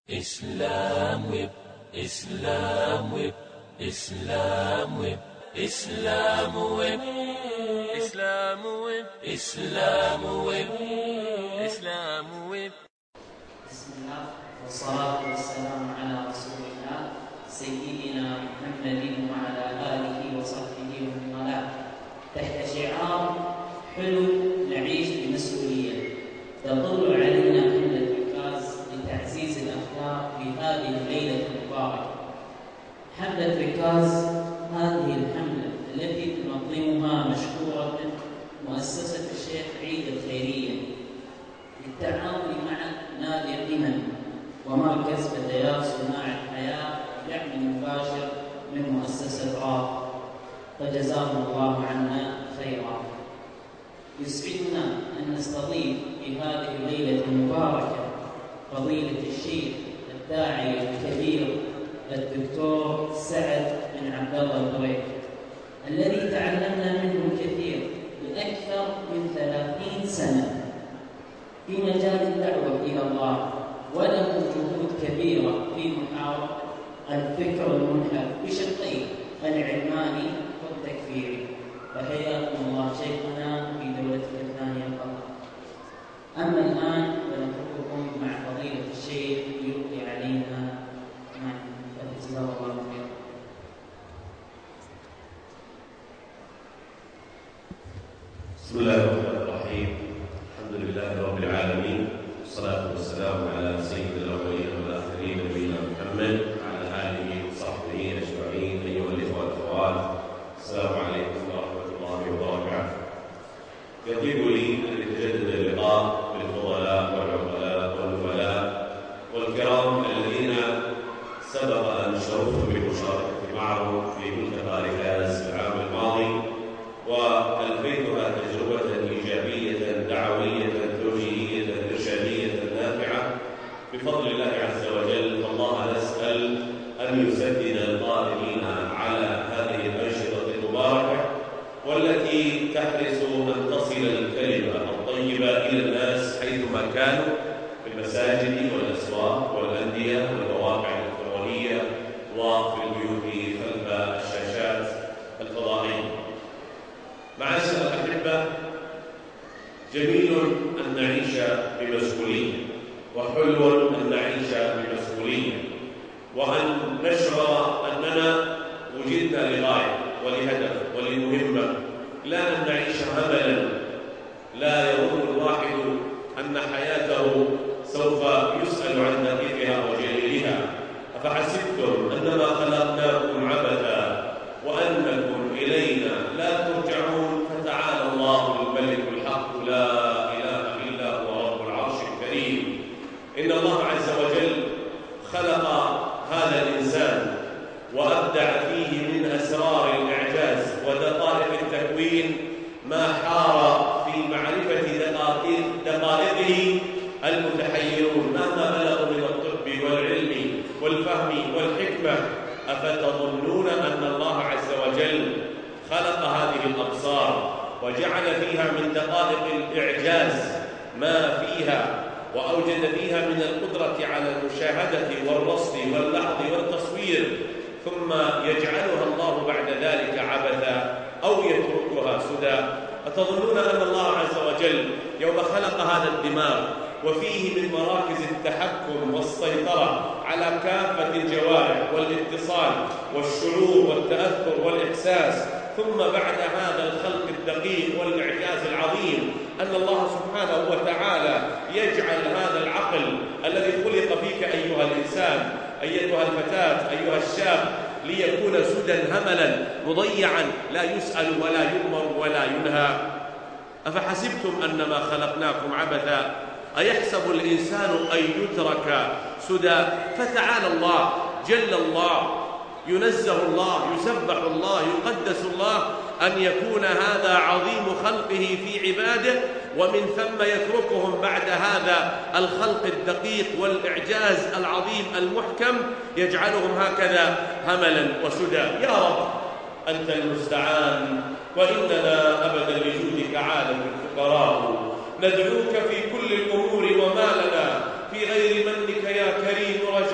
إسلام ويب إسلام ويب إسلام ويب إسلام ويب إسلام ويب إسلام ويب إسلام ويب. بسم الله والصلاة والسلام على رسول الله سيدنا محمد وعلى آله وصحبه ومن والاه، تحت شعار حلو نعيش بمسؤولية. تطل علينا حملة ركاز لتعزيز الأخلاق في هذه الليلة المباركة. حملة ركاز هذه الحملة التي تنظمها مشكورة مؤسسة الشيخ عيد الخيرية بالتعاون مع نادي قمم ومركز فتيات صناع الحياة بدعم مباشر من مؤسسة راق، فجزاهم الله عنا خيرا. يسعدنا أن نستضيف في هذه الليلة المباركة فضيلة الشيخ الداعية الكبير الدكتور سعد بن عبد الله البريك، الذي تعلمنا منه الكثير لأكثر من 30 سنة في مجال الدعوة إلى الله، وله جهود كبيرة في محاربة الفكر المنحرف بشقيه العلماني والتكفيري. فحياكم الله شيخنا في دولتك الثانية فقط. أما الآن فنترككم مع فضيلة الشيخ يلقي علينا مع فجزاه الله خيرا. بسم الله الرحمن الرحيم. الحمد لله رب العالمين، والصلاة والسلام على سيد الأولين والآخرين نبينا محمد وعلى آله وصحبه أجمعين. أيها الإخوة والأخوات، السلام عليكم ورحمة الله وبركاته. يطيب لي أن يتجدد اللقاء بالفضلاء والعقلاء والنبلاء والكرام الذين سبق أن شرفت بالمشاركة معهم في ملتقى ركاز العام الماضي، وألفيتها تجربة إيجابية دعوية توجيهية إرشادية نافعة بفضل الله عز وجل. فالله نسأل أن يسدد القائمين على هذه الأنشطة المباركة والتي تحرص أن تصل الكلمة الطيبة إلى الناس حيثما كانوا، في المساجد والأسواق والأندية والمواقع الإلكترونية وفي البيوت خلف الشاشات الفضائية. معاشر الأحبة، جميل أن نعيش بمسؤولية، وحلو أن نعيش بمسؤولية، وأن نشعر أننا وجدنا لغاية ولهدف ولمهمة، لا أن نعيش هملا لا يظن الواحد أن حياته سوف يسأل عن دقيقها وجليلها. أفحسبتم أنما خلقناكم عبثا وأنكم إلينا لا ترجعون؟ فتعالى الله الملك الحق لا إله إلا هو رب العرش الكريم. إن الله عز وجل خلق هذا الإنسان وأبدع فيه من أسرار الإعجاز ودقائق التكوين ما حار في معرفة دقائقه المتحيرون مهما بلغوا من الطب والعلم والفهم والحكمة. أفتظنون أن الله عز وجل خلق هذه الأبصار وجعل فيها من دقائق الإعجاز ما فيها، وأوجد فيها من القدرة على المشاهدة والرصد واللحظ والتصوير، ثم يجعلها الله بعد ذلك عبثا أو يتركها سدى؟ أتظنون أن الله عز وجل يوم خلق هذا الدماغ وفيه من مراكز التحكم والسيطرة على كافة الجوارح والاتصال والشعور والتأثر والإحساس، ثم بعد هذا الخلق الدقيق والإعجاز العظيم أن الله سبحانه وتعالى يجعل هذا العقل الذي خلق فيك أيها الإنسان، أيتها الفتاة، أيها الشاب، ليكون سدى هملا مضيعا لا يسأل ولا يؤمر ولا ينهى؟ أفحسبتم أنما خلقناكم عبثا؟ أيحسب الإنسان أن يترك سدى؟ فتعالى الله، جل الله، ينزه الله، يسبح الله، يقدس الله أن يكون هذا عظيم خلقه في عباده، ومن ثم يتركهم بعد هذا الخلق الدقيق والإعجاز العظيم المحكم يجعلهم هكذا هملا وسدى. يا رب أنت المستعان، وإننا أبدا لجودك عالم الفقراء، ندعوك في كل الأمور وما لنا في غير منك يا كريم رجاء.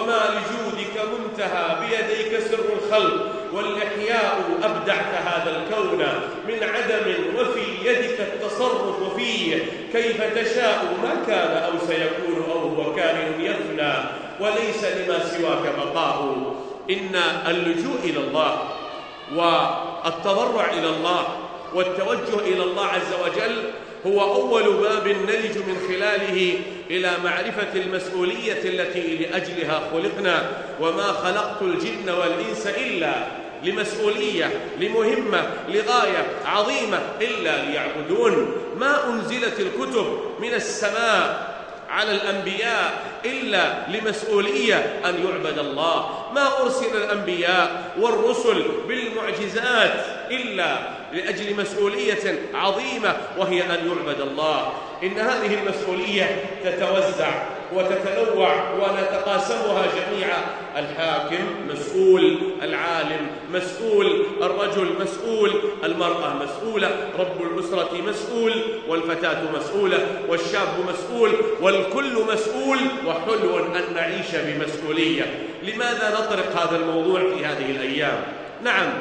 وما لجودك منتهى، بيديك سر الخلق والإحياء، أبدعت هذا الكون من عدم، وفي يدك التصرف فيه كيف تشاء، ما كان أو سيكون أو هو كائن يفنى، وليس لما سواك بقاء. إن اللجوء إلى الله والتضرع إلى الله والتوجه إلى الله عز وجل هو أول باب نلج من خلاله إلى معرفة المسؤولية التي لأجلها خلقنا. وما خلقت الجن والإنس إلا لمسؤولية، لمهمة، لغاية عظيمة، إلا ليعبدون. ما أنزلت الكتب من السماء على الأنبياء إلا لمسؤولية أن يعبد الله. ما أرسل الأنبياء والرسل بالمعجزات إلا لأجل مسؤولية عظيمة، وهي أن يعبد الله. إن هذه المسؤولية تتوزع وتتنوع ونتقاسمها جميعا. الحاكم مسؤول، العالم مسؤول، الرجل مسؤول، المرأة مسؤولة، رب الأسرة مسؤول، والفتاة مسؤولة، والشاب مسؤول، والكل مسؤول. وحلو أن نعيش بمسؤولية. لماذا نطرق هذا الموضوع في هذه الأيام؟ نعم،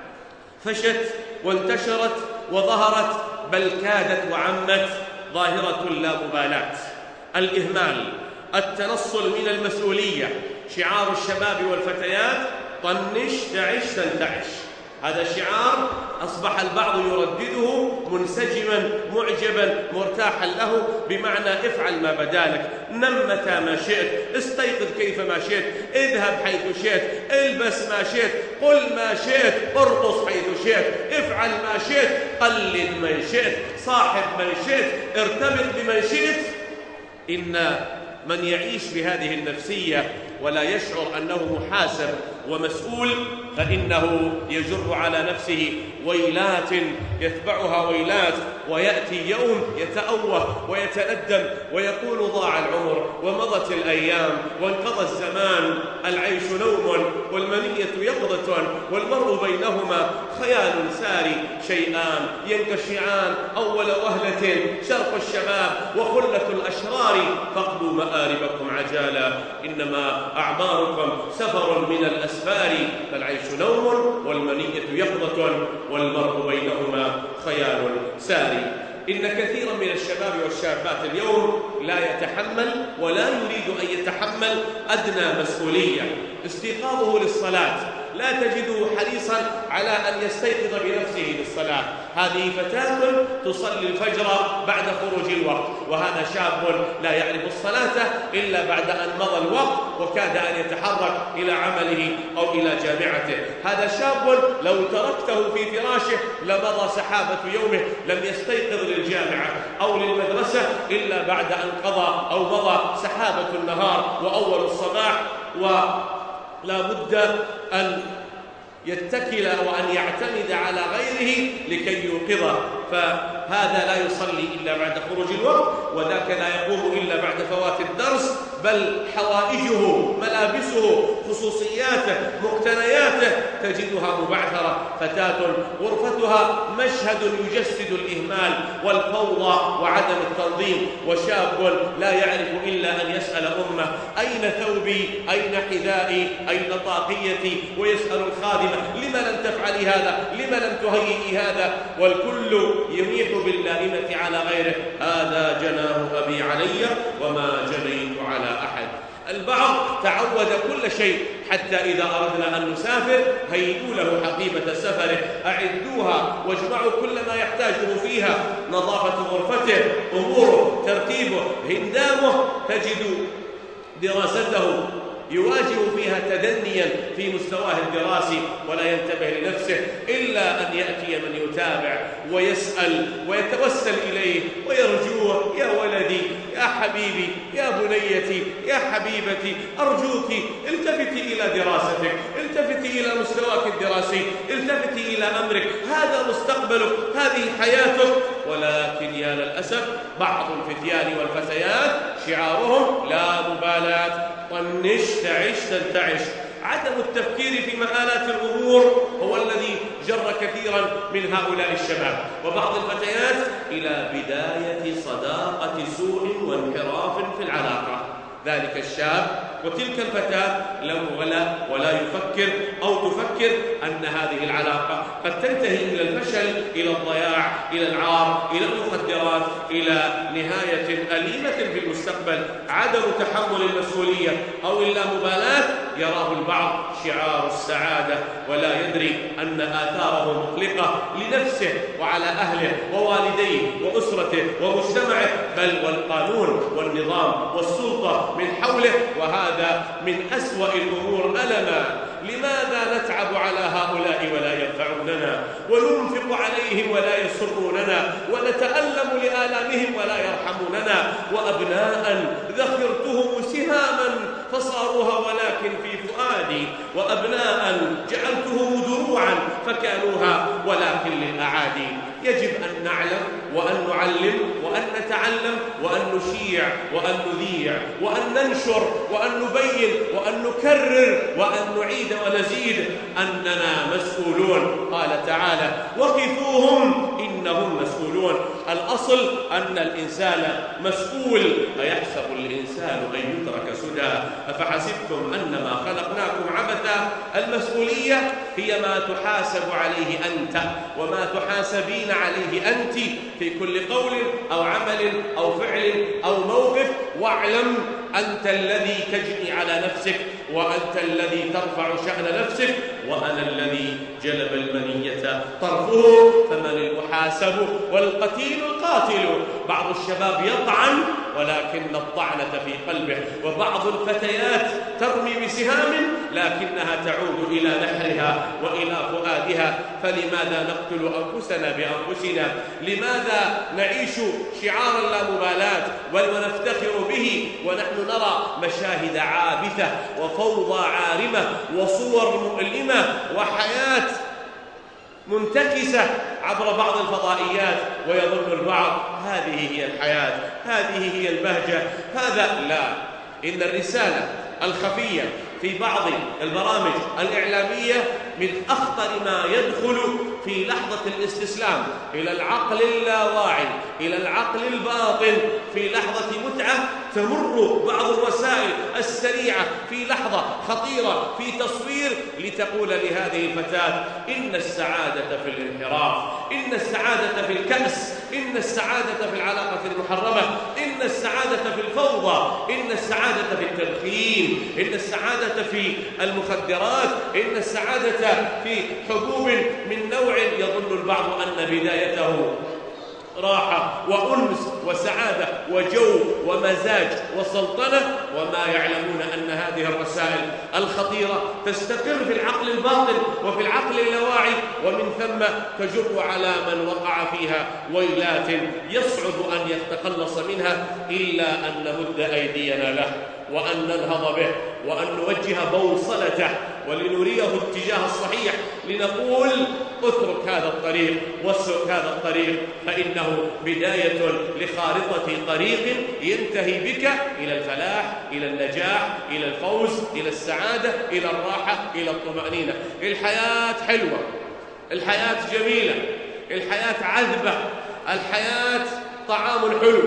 فشت وانتشرت وظهرت، بل كادت وعمت ظاهرة لا مبالاة، الإهمال، التنصل من المسؤولية. شعار الشباب والفتيات: طنش تعش تنتعش. هذا شعار أصبح البعض يردده منسجما معجبا مرتاحا له، بمعنى افعل ما بدالك، نم متى ما شئت، استيقظ كيف ما شئت، اذهب حيث شئت، البس ما شئت، قل ما شئت، ارقص حيث شئت، افعل ما شئت، قلد من شئت، صاحب من شئت، ارتبط بمن شئت. إن من يعيش بهذه النفسية ولا يشعر أنه محاسب ومسؤول، فإنه يجر على نفسه ويلات يتبعها ويلات، ويأتي يوم يتأوه ويتندم ويقول: ضاع العمر ومضت الأيام وانقضى الزمان، العيش نوم والمنية يقظة، والمرء بينهما خيال ساري، شيئان ينكشعان أول وهلة، شرق الشباب وخلة الأشرار، فاقضوا مآربكم عجالا، إنما أعماركم سفر من الأسفار، فالعيش نوم والمنية يقظة، والمرء بينهما خيال ساري. إن كثيرا من الشباب والشابات اليوم لا يتحمل ولا يريد أن يتحمل أدنى مسؤولية. استيقاظه للصلاة لا تجده حريصا على أن يستيقظ بنفسه للصلاة. هذه فتاة تصلي الفجر بعد خروج الوقت، وهذا شاب لا يعرف الصلاة إلا بعد أن مضى الوقت وكاد أن يتحرك إلى عمله أو إلى جامعته. هذا شاب لو تركته في فراشه لمضى سحابة يومه، لم يستيقظ للجامعة أو للمدرسة إلا بعد أن قضى أو مضى سحابة النهار وأول الصباح، ولا بد أن يتكل وأن يعتمد على غيره لكي يوقظه. فهذا لا يصلي إلا بعد خروج الوقت، وذاك لا يقوم إلا بعد فوات الدرس، بل حوائجه، ملابسه، خصوصياته، مقتنياته تجدها مبعثرة. فتاة غرفتها مشهد يجسد الإهمال والفوضى وعدم التنظيم، وشاب لا يعرف إلا أن يسأل أمه: أين ثوبي؟ أين حذائي؟ أين طاقيتي؟ ويسأل الخادمة: لم لم تفعلي هذا؟ لم لم تهيئي هذا؟ والكل يميح باللائمة على غيره: هذا جناه أبي علي وما جنيت على أحد. البعض تعود كل شيء، حتى إذا أردنا أن نسافر هيئوا له حقيبة سفره، أعدوها واجمعوا كل ما يحتاجه فيها: نظافة غرفته، أموره، ترتيبه، هندامه. تجد دراسته يواجه فيها تدنيا في مستواه الدراسي ولا ينتبه لنفسه، إلا أن يأتي من يتابع ويسأل ويتوسل إليه ويرجوه: يا ولدي، يا حبيبي، يا بنيتي، يا حبيبتي، أرجوك التفتي إلى دراستك، التفتي إلى مستواك الدراسي، التفتي إلى أمرك، هذا مستقبلك، هذه حياتك. ولكن يا للأسف بعض الفتيان والفتيات شعارهم لا مبالاة، طنش تعش تنتعش. عدم التفكير في مآلات الأمور هو الذي جر كثيرا من هؤلاء الشباب وبعض الفتيات إلى بداية صداقة سوء وانحراف في العلاقة. ذلك الشاب وتلك الفتاة لم ولا يفكر أو تفكر أن هذه العلاقة قد تنتهي إلى الفشل، إلى الضياع، إلى العار، إلى المخدرات، إلى نهاية أليمة في المستقبل. عدم تحمل المسؤولية أو اللامبالاة يراه البعض شعار السعادة، ولا يدري أن آثاره مقلقة لنفسه وعلى أهله ووالديه وأسرته ومجتمعه، بل والقانون والنظام والسلطة من حوله، وهذا من أسوأ الأمور ألما. لماذا نتعب على هؤلاء ولا ينفعوننا، وننفق عليهم ولا يسروننا، ونتألم لآلامهم ولا يرحموننا، وأبناء ذخرتهم سهاما فصاروها ولكن في فؤادي، وأبناء جعلتهم دروعا فكانوها ولكن للأعادي. يجب أن نعلم وأن نعلم وأن نتعلم وأن نشيع وأن نذيع وأن ننشر وأن نبين وأن نكرر وأن نعيد ونزيد أننا مسؤولون. قال تعالى: وقفوهم إنهم مسؤولون. الأصل أن الإنسان مسؤول. أيحسب الإنسان أن يترك سدى أفحسبتم أنما خلقناكم عبثا. المسؤولية هي ما تحاسب عليه أنت وما تحاسبين عليه أنت في كل قول أو عمل أو فعل أو موقف. واعلم أنت الذي تجني على نفسك، وأنت الذي ترفع شأن نفسك، وأنا الذي جلب المنية طرفه، فمن المحاسب والقتيل القاتل. بعض الشباب يطعن ولكن الطعنة في قلبه، وبعض الفتيات ترمي بسهام لكنها تعود إلى نحرها وإلى فؤادها. فلماذا نقتل أنفسنا بأنفسنا؟ لماذا نعيش شعار اللامبالاة ونفتخر به ونحن نرى مشاهد عابثة وفوضى عارمة وصور مؤلمة وحياة منتكسة عبر بعض الفضائيات، ويظن البعض هذه هي الحياة، هذه هي البهجة؟ هذا لا. إن الرسالة الخفية في بعض البرامج الإعلامية من أخطر ما يدخل في لحظة الاستسلام إلى العقل اللاواعي، إلى العقل الباطن. في لحظة متعة تمر بعض الوسائل السريعة في لحظة خطيرة في تصوير لتقول لهذه الفتاة: إن السعادة في الانحراف، إن السعادة في الكأس، إن السعادة في العلاقة المحرمة، إن السعادة في الفوضى، إن السعادة في التدخين، إن السعادة في المخدرات، إن السعادة في حبوب من نوع يظن البعض أن بدايته راحة وأنس وسعادة وجو ومزاج وسلطنة، وما يعلمون أن هذه الرسائل الخطيرة تستقر في العقل الباطن وفي العقل اللاواعي، ومن ثم تجر على من وقع فيها ويلات يصعب أن يتخلص منها إلا أن نمد أيدينا له وأن ننهض به وأن نوجه بوصلته ولنريه الاتجاه الصحيح، لنقول: اترك هذا الطريق واسلك هذا الطريق، فإنه بداية لخارطة طريق ينتهي بك إلى الفلاح، إلى النجاح، إلى الفوز، إلى السعادة، إلى الراحة، إلى الطمأنينة. الحياة حلوة، الحياة جميلة، الحياة عذبة، الحياة طعام حلو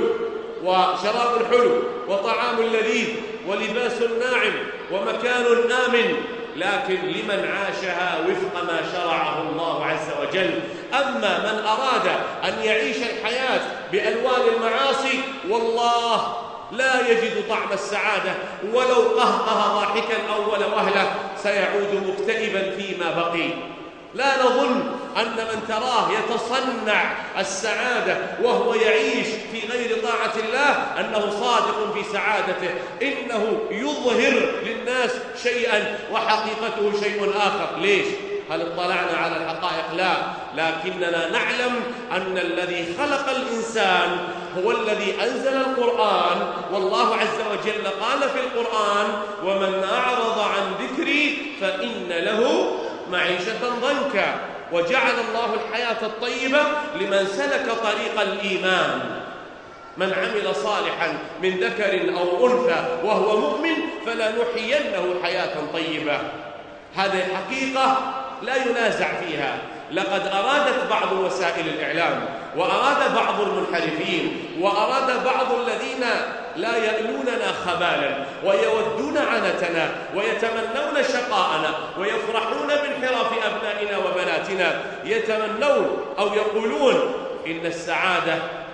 وشراب حلو وطعام لذيذ ولباس ناعم ومكان آمن، لكن لمن عاشها وفق ما شرعه الله عز وجل. أما من أراد أن يعيش الحياة بألوان المعاصي، والله لا يجد طعم السعادة، ولو قهقه ضاحكا أول وهلة سيعود مكتئبا فيما بقي. لا نظن أن من تراه يتصنع السعادة وهو يعيش في غير طاعة الله أنه صادق في سعادته، إنه يظهر للناس شيئا وحقيقته شيء آخر. ليش؟ هل اطلعنا على الحقائق؟ لا، لكننا نعلم أن الذي خلق الإنسان هو الذي أنزل القرآن، والله عز وجل قال في القرآن: ومن أعرض عن ذكري فإن له معيشة ضنكا. وجعل الله الحياة الطيبة لمن سلك طريق الإيمان. من عمل صالحا من ذكر أو أنثى وهو مؤمن فلنحيينه حياة طيبة. هذه حقيقة لا ينازع فيها. لقد أرادت بعض وسائل الإعلام وأراد بعض المنحرفين وأراد بعض الذين لا يألوننا خبالا ويودون عنتنا ويتمنون شقاءنا ويفرحون بانحراف أبنائنا وبناتنا، يتمنون أو يقولون إن السعادة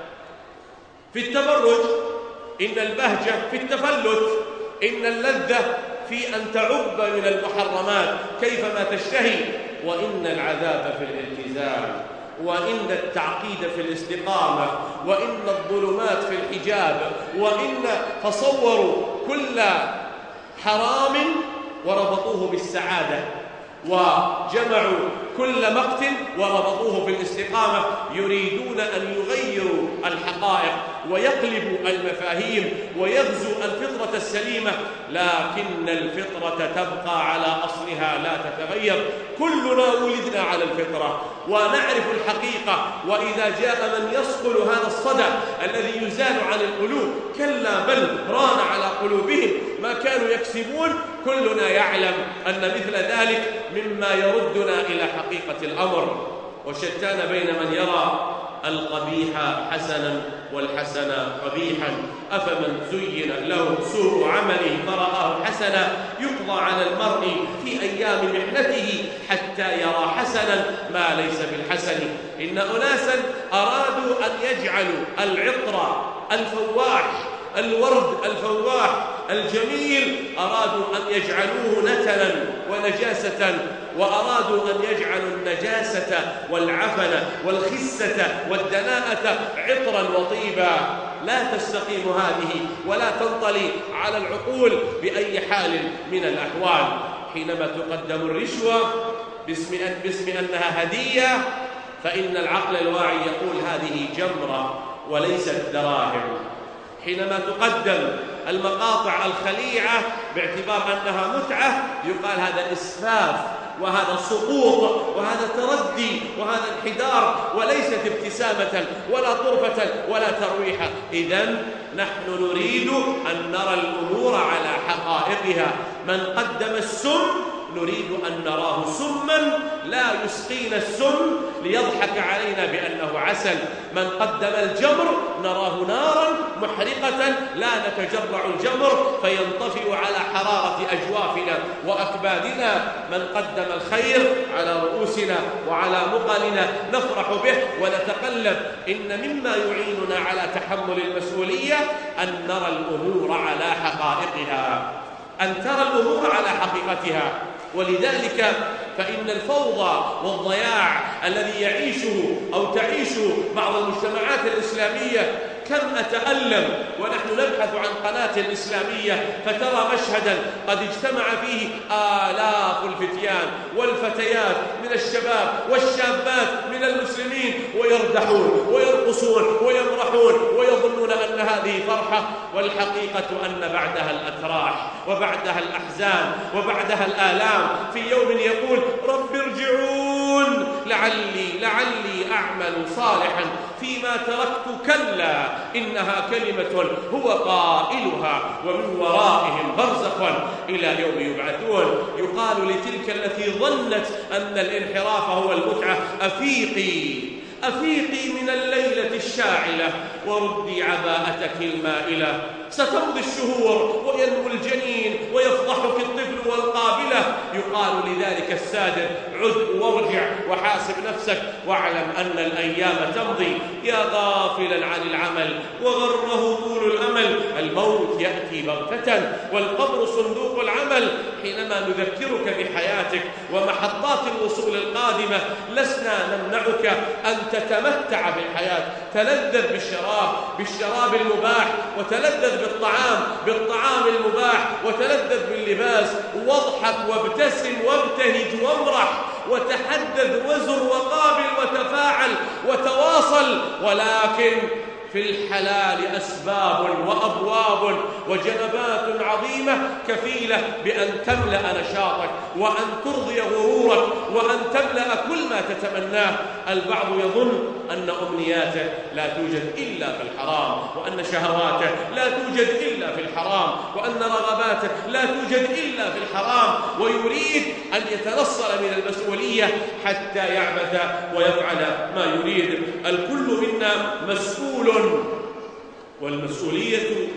في التبرج، إن البهجة في التفلت، إن اللذة في أن تعب من المحرمات كيفما تشتهي، وإن العذاب في الالتزام، وإن التعقيد في الاستقامة، وإن الظلمات في الحجاب، وإن تصوروا كل حرام وربطوه بالسعادة، وجمعوا كل مقت وربطوه في الاستقامة، يريدون أن يغيروا الحقائق ويقلبوا المفاهيم ويغزوا الفطرة السليمة، لكن الفطرة تبقى على أصلها لا تتغير. كلنا ولدنا على الفطرة ونعرف الحقيقة، وإذا جاء من يصقل هذا الصدى الذي يزال عن القلوب، كلا بل ران على قلوبهم ما كانوا يكسبون. كلنا يعلم أن مثل ذلك مما يردنا إلى حقيقة الأمر، وشتان بين من يرى القبيح حسنا والحسن قبيحا. أفمن زين له سوء عمله فرآه حسنا يقضى على المرء في أيام محنته حتى يرى حسنا ما ليس بالحسن. إن أناسا أرادوا أن يجعلوا العطر الفواح، الورد الفواح الجميل، أرادوا أن يجعلوه نتنا ونجاسة، وأرادوا أن يجعلوا النجاسة والعفن والخسة والدناءة عطرا وطيبا. لا تستقيم هذه ولا تنطلي على العقول بأي حال من الأحوال. حينما تقدم الرشوة باسم أنها هدية، فإن العقل الواعي يقول هذه جمرة وليست دراهم. حينما تقدم المقاطع الخليعة باعتبار أنها متعة، يقال هذا إسفاف وهذا سقوط وهذا تردي وهذا انحدار، وليست ابتسامة ولا طرفة ولا ترويحة. إذن نحن نريد أن نرى الأمور على حقائقها. من قدم السم نريد أن نراه سما لا يسقينا السم ليضحك علينا بأنه عسل. من قدم الجمر نراه نارا محرقة لا نتجرع الجمر فينطفئ على حرارة أجوافنا وأكبادنا. من قدم الخير على رؤوسنا وعلى مقلنا نفرح به ونتقلب. إن مما يعيننا على تحمل المسؤولية أن نرى الأمور على حقائقها، أن ترى الأمور على حقيقتها. ولذلك فإن الفوضى والضياع الذي يعيشه أو تعيشه بعض المجتمعات الإسلامية، كم أتألم ونحن نبحث عن قناة إسلامية فترى مشهدا قد اجتمع فيه آلاف الفتيان والفتيات من الشباب والشابات من المسلمين، ويردحون ويرقصون ويمرحون ويظنون أن هذه فرحة، والحقيقة أن بعدها الأتراح وبعدها الأحزان وبعدها الآلام. في يوم يقول رب ارجعون لعلي أعمل صالحا فيما تركت، كلا إنها كلمة هو قائلها ومن ورائهم برزخ إلى يوم يبعثون. يقال لتلك التي ظنت أن الانحراف هو المتعة أفيقي من الليلة الشاعلة وردي عباءتك المائلة. ستمضي الشهور وينمو الجنين ويفضحك الطفل والقابلة. يقال لذلك السادر عد وارجع وحاسب نفسك واعلم أن الأيام تمضي. يا غافلا عن العمل وغره طول الأمل، الموت يأتي بغتة والقبر صندوق العمل. حينما نذكرك بحياتك ومحطات الوصول القادمة لسنا نمنعك أن تتمتع بالحياة. تلذذ بالشراب المباح، وتلذذ بالطعام المباح، وتلذذ باللباس، واضحك وابتسم وابتهج وامرح وتحدث وزر وقابل وتفاعل وتواصل. ولكن في الحلال أسباب وأبواب وجنبات عظيمة كفيلة بأن تملأ نشاطك وأن ترضي غرورك وأن تملأ كل ما تتمناه. البعض يظن أن أمنياته لا توجد إلا في الحرام، وأن شهواته لا توجد إلا في الحرام، وأن رغباته لا توجد إلا في الحرام، ويريد أن يتنصل من المسؤولية حتى يعبث ويفعل ما يريد. الكل منا مسؤول، والمسؤولية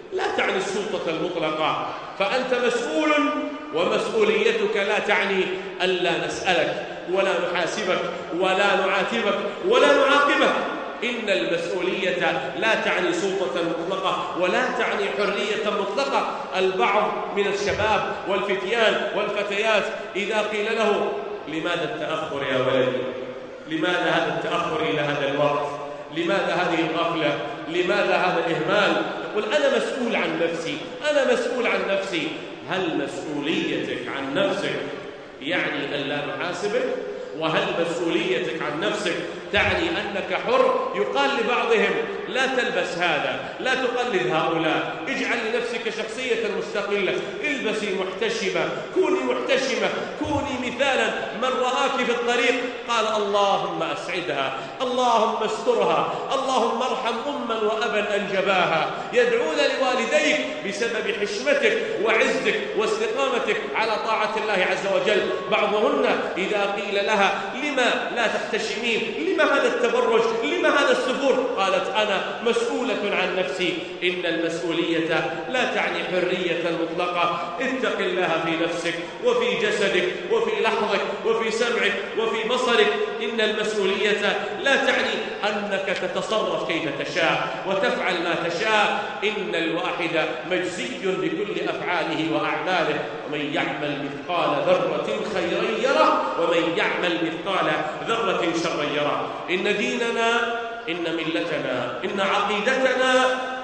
لا تعني السلطة المطلقة، فأنت مسؤول، ومسؤوليتك لا تعني ألا نسألك ولا نحاسبك ولا نعاتبك ولا نعاقبك. إن المسؤولية لا تعني سلطة مطلقة ولا تعني حرية مطلقة. البعض من الشباب والفتيان والفتيات إذا قيل له: لماذا التأخر يا ولدي؟ لماذا هذا التأخر إلى هذا الوقت؟ لماذا هذه الغفلة؟ لماذا هذا الإهمال؟ يقول: أنا مسؤول عن نفسي، أنا مسؤول عن نفسي. هل مسؤوليتك عن نفسك يعني أن لا نحاسبك؟ وهل مسؤوليتك عن نفسك تعني أنك حر؟ يقال لبعضهم: لا تلبس هذا، لا تقلد هؤلاء، اجعل لنفسك شخصية مستقلة، البسي محتشمة، كوني محتشمة، كوني مثالا. من رآك في الطريق قال: اللهم أسعدها، اللهم استرها، اللهم ارحم أما وأبا أنجباها. يدعون لوالديك بسبب حشمتك وعزك واستقامتك على طاعة الله عز وجل. بعضهن إذا قيل لها: لما لا تحتشمين؟ لما هذا التبرج؟ لما هذا السفور؟ قالت: أنا مسؤولة عن نفسي. إن المسؤولية لا تعني حرية مطلقة. اتق الله في نفسك وفي جسدك وفي لحظك وفي سمعك وفي بصرك. إن المسؤولية لا تعني أنك تتصرف كيف تشاء وتفعل ما تشاء. إن الواحد مجزي بكل أفعاله وأعماله. ومن يعمل مثقال ذرة خيرا يره ومن يعمل مثقال ذرة شرا يره. إن ديننا، إن ملتنا، إن عقيدتنا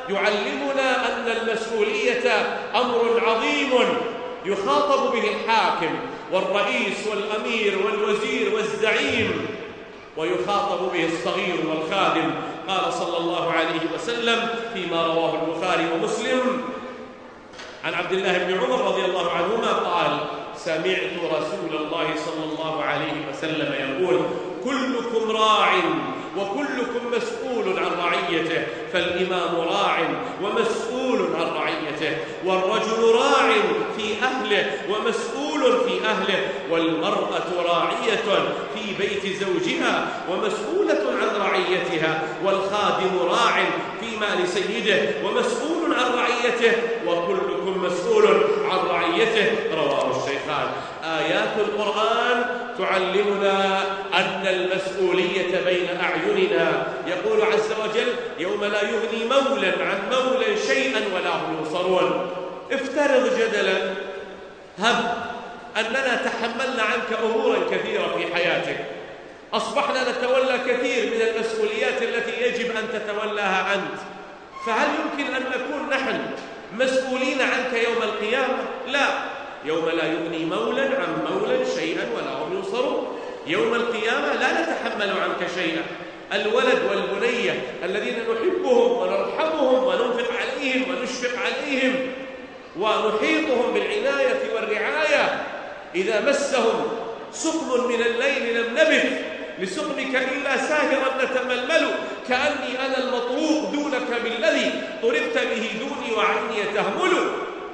يعلمنا أن المسؤولية أمر عظيم يخاطب به الحاكم والرئيس والأمير والوزير والزعيم، ويخاطب به الصغير والخادم. قال صلى الله عليه وسلم فيما رواه البخاري ومسلم عن عبد الله بن عمر رضي الله عنهما قال: سمعت رسول الله صلى الله عليه وسلم يقول: كلكم راع وكلكم مسؤول عن رعيته، فالإمام راع ومسؤول عن رعيته، والرجل راع في أهله ومسؤول في أهله، والمرأة راعية في بيت زوجها ومسؤولة عن رعيتها، والخادم راع في مال سيده ومسؤول عن رعيته، وكلكم مسؤول عن رعيته. رواه الشيخان. آيات القرآن تعلمنا أن المسؤولية بين أعيننا. يقول عز وجل: يوم لا يغني مولى عن مولى شيئا ولا هم ينصرون. افترض جدلا، هب أننا تحملنا عنك أمورا كثيرة في حياتك، أصبحنا نتولى كثير من المسؤوليات التي يجب أن تتولاها أنت، فهل يمكن أن نكون نحن مسؤولين عنك يوم القيامة؟ لا. يوم لا يغني مولى عن مولى شيئا ولا هم ينصرون. يوم القيامة لا نتحمل عنك شيئا. الولد والبنية الذين نحبهم ونرحمهم وننفق عليهم ونشفق عليهم ونحيطهم بالعناية والرعاية، إذا مسهم سقم من الليل لم نبت لسقمك إلا ساهرا نتململ، كأني أنا المطروق دونك بالذي طرقت به دوني وعني تهمل.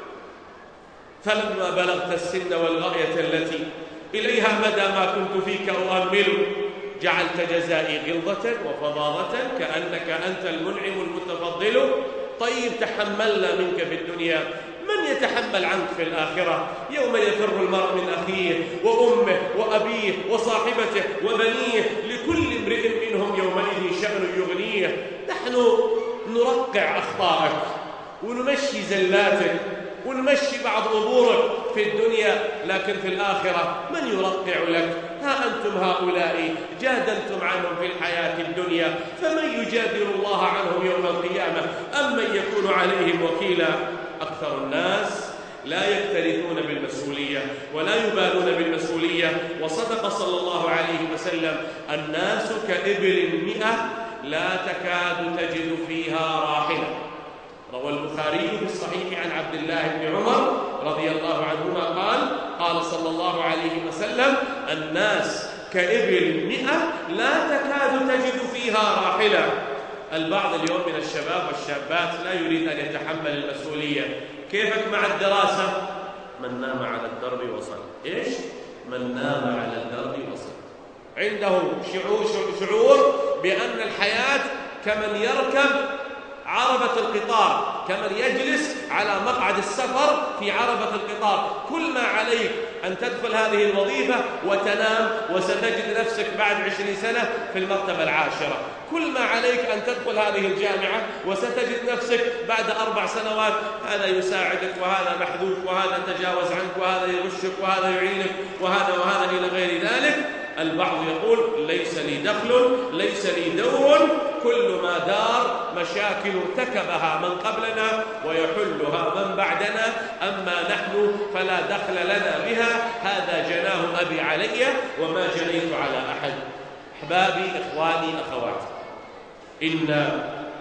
فلما بلغت السن والغاية التي إليها مدى ما كنت فيك أؤمل، جعلت جزائي غلظة وفظاظة كأنك أنت المنعم المتفضل. طيب تحملنا منك في الدنيا، من يتحمل عنك في الآخرة؟ يوم يفر المرء من أخيه وأمه وأبيه وصاحبته وبنيه، لكل امرئ منهم يومئذ شأن يغنيه. نحن نرقع أخطائك ونمشي زلاتك ونمشي بعض أمورك في الدنيا، لكن في الآخرة من يرقع لك؟ ها أنتم هؤلاء جادلتم عنهم في الحياة الدنيا، فمن يجادل الله عنهم يوم القيامة أم من يكون عليهم وكيلا؟ أكثر الناس لا يكترثون بالمسؤولية ولا يبالون بالمسؤولية. وصدق صلى الله عليه وسلم: الناس كإبل 100 لا تكاد تجد فيها راحلة. روى البخاري في الصحيح عن عبد الله بن عمر رضي الله عنهما قال صلى الله عليه وسلم: الناس كإبل 100 لا تكاد تجد فيها راحلة. البعض اليوم من الشباب والشابات لا يريد أن يتحمل المسؤولية. كيفك مع الدراسة؟ من نام على الدرب وصل. إيش؟ من نام على الدرب وصل. عنده شعور بأن الحياة كمن يركب عربة القطار، كمن يجلس على مقعد السفر في عربة القطار. كل ما عليك أن تدخل هذه الوظيفة وتنام، وستجد نفسك بعد 20 سنة في المرتبة العاشرة. كل ما عليك أن تدخل هذه الجامعة وستجد نفسك بعد 4 سنوات هذا يساعدك وهذا محذوف وهذا تجاوز عنك وهذا يغشك وهذا يعينك وهذا إلى غير ذلك. البعض يقول ليس لي دخل، ليس لي دور، كل ما دار مشاكل ارتكبها من قبلنا ويحلها من بعدنا، أما نحن فلا دخل لنا بها، هذا جناه أبي علي وما جنيت على أحد. أحبابي، إخواني، أخواتي، إن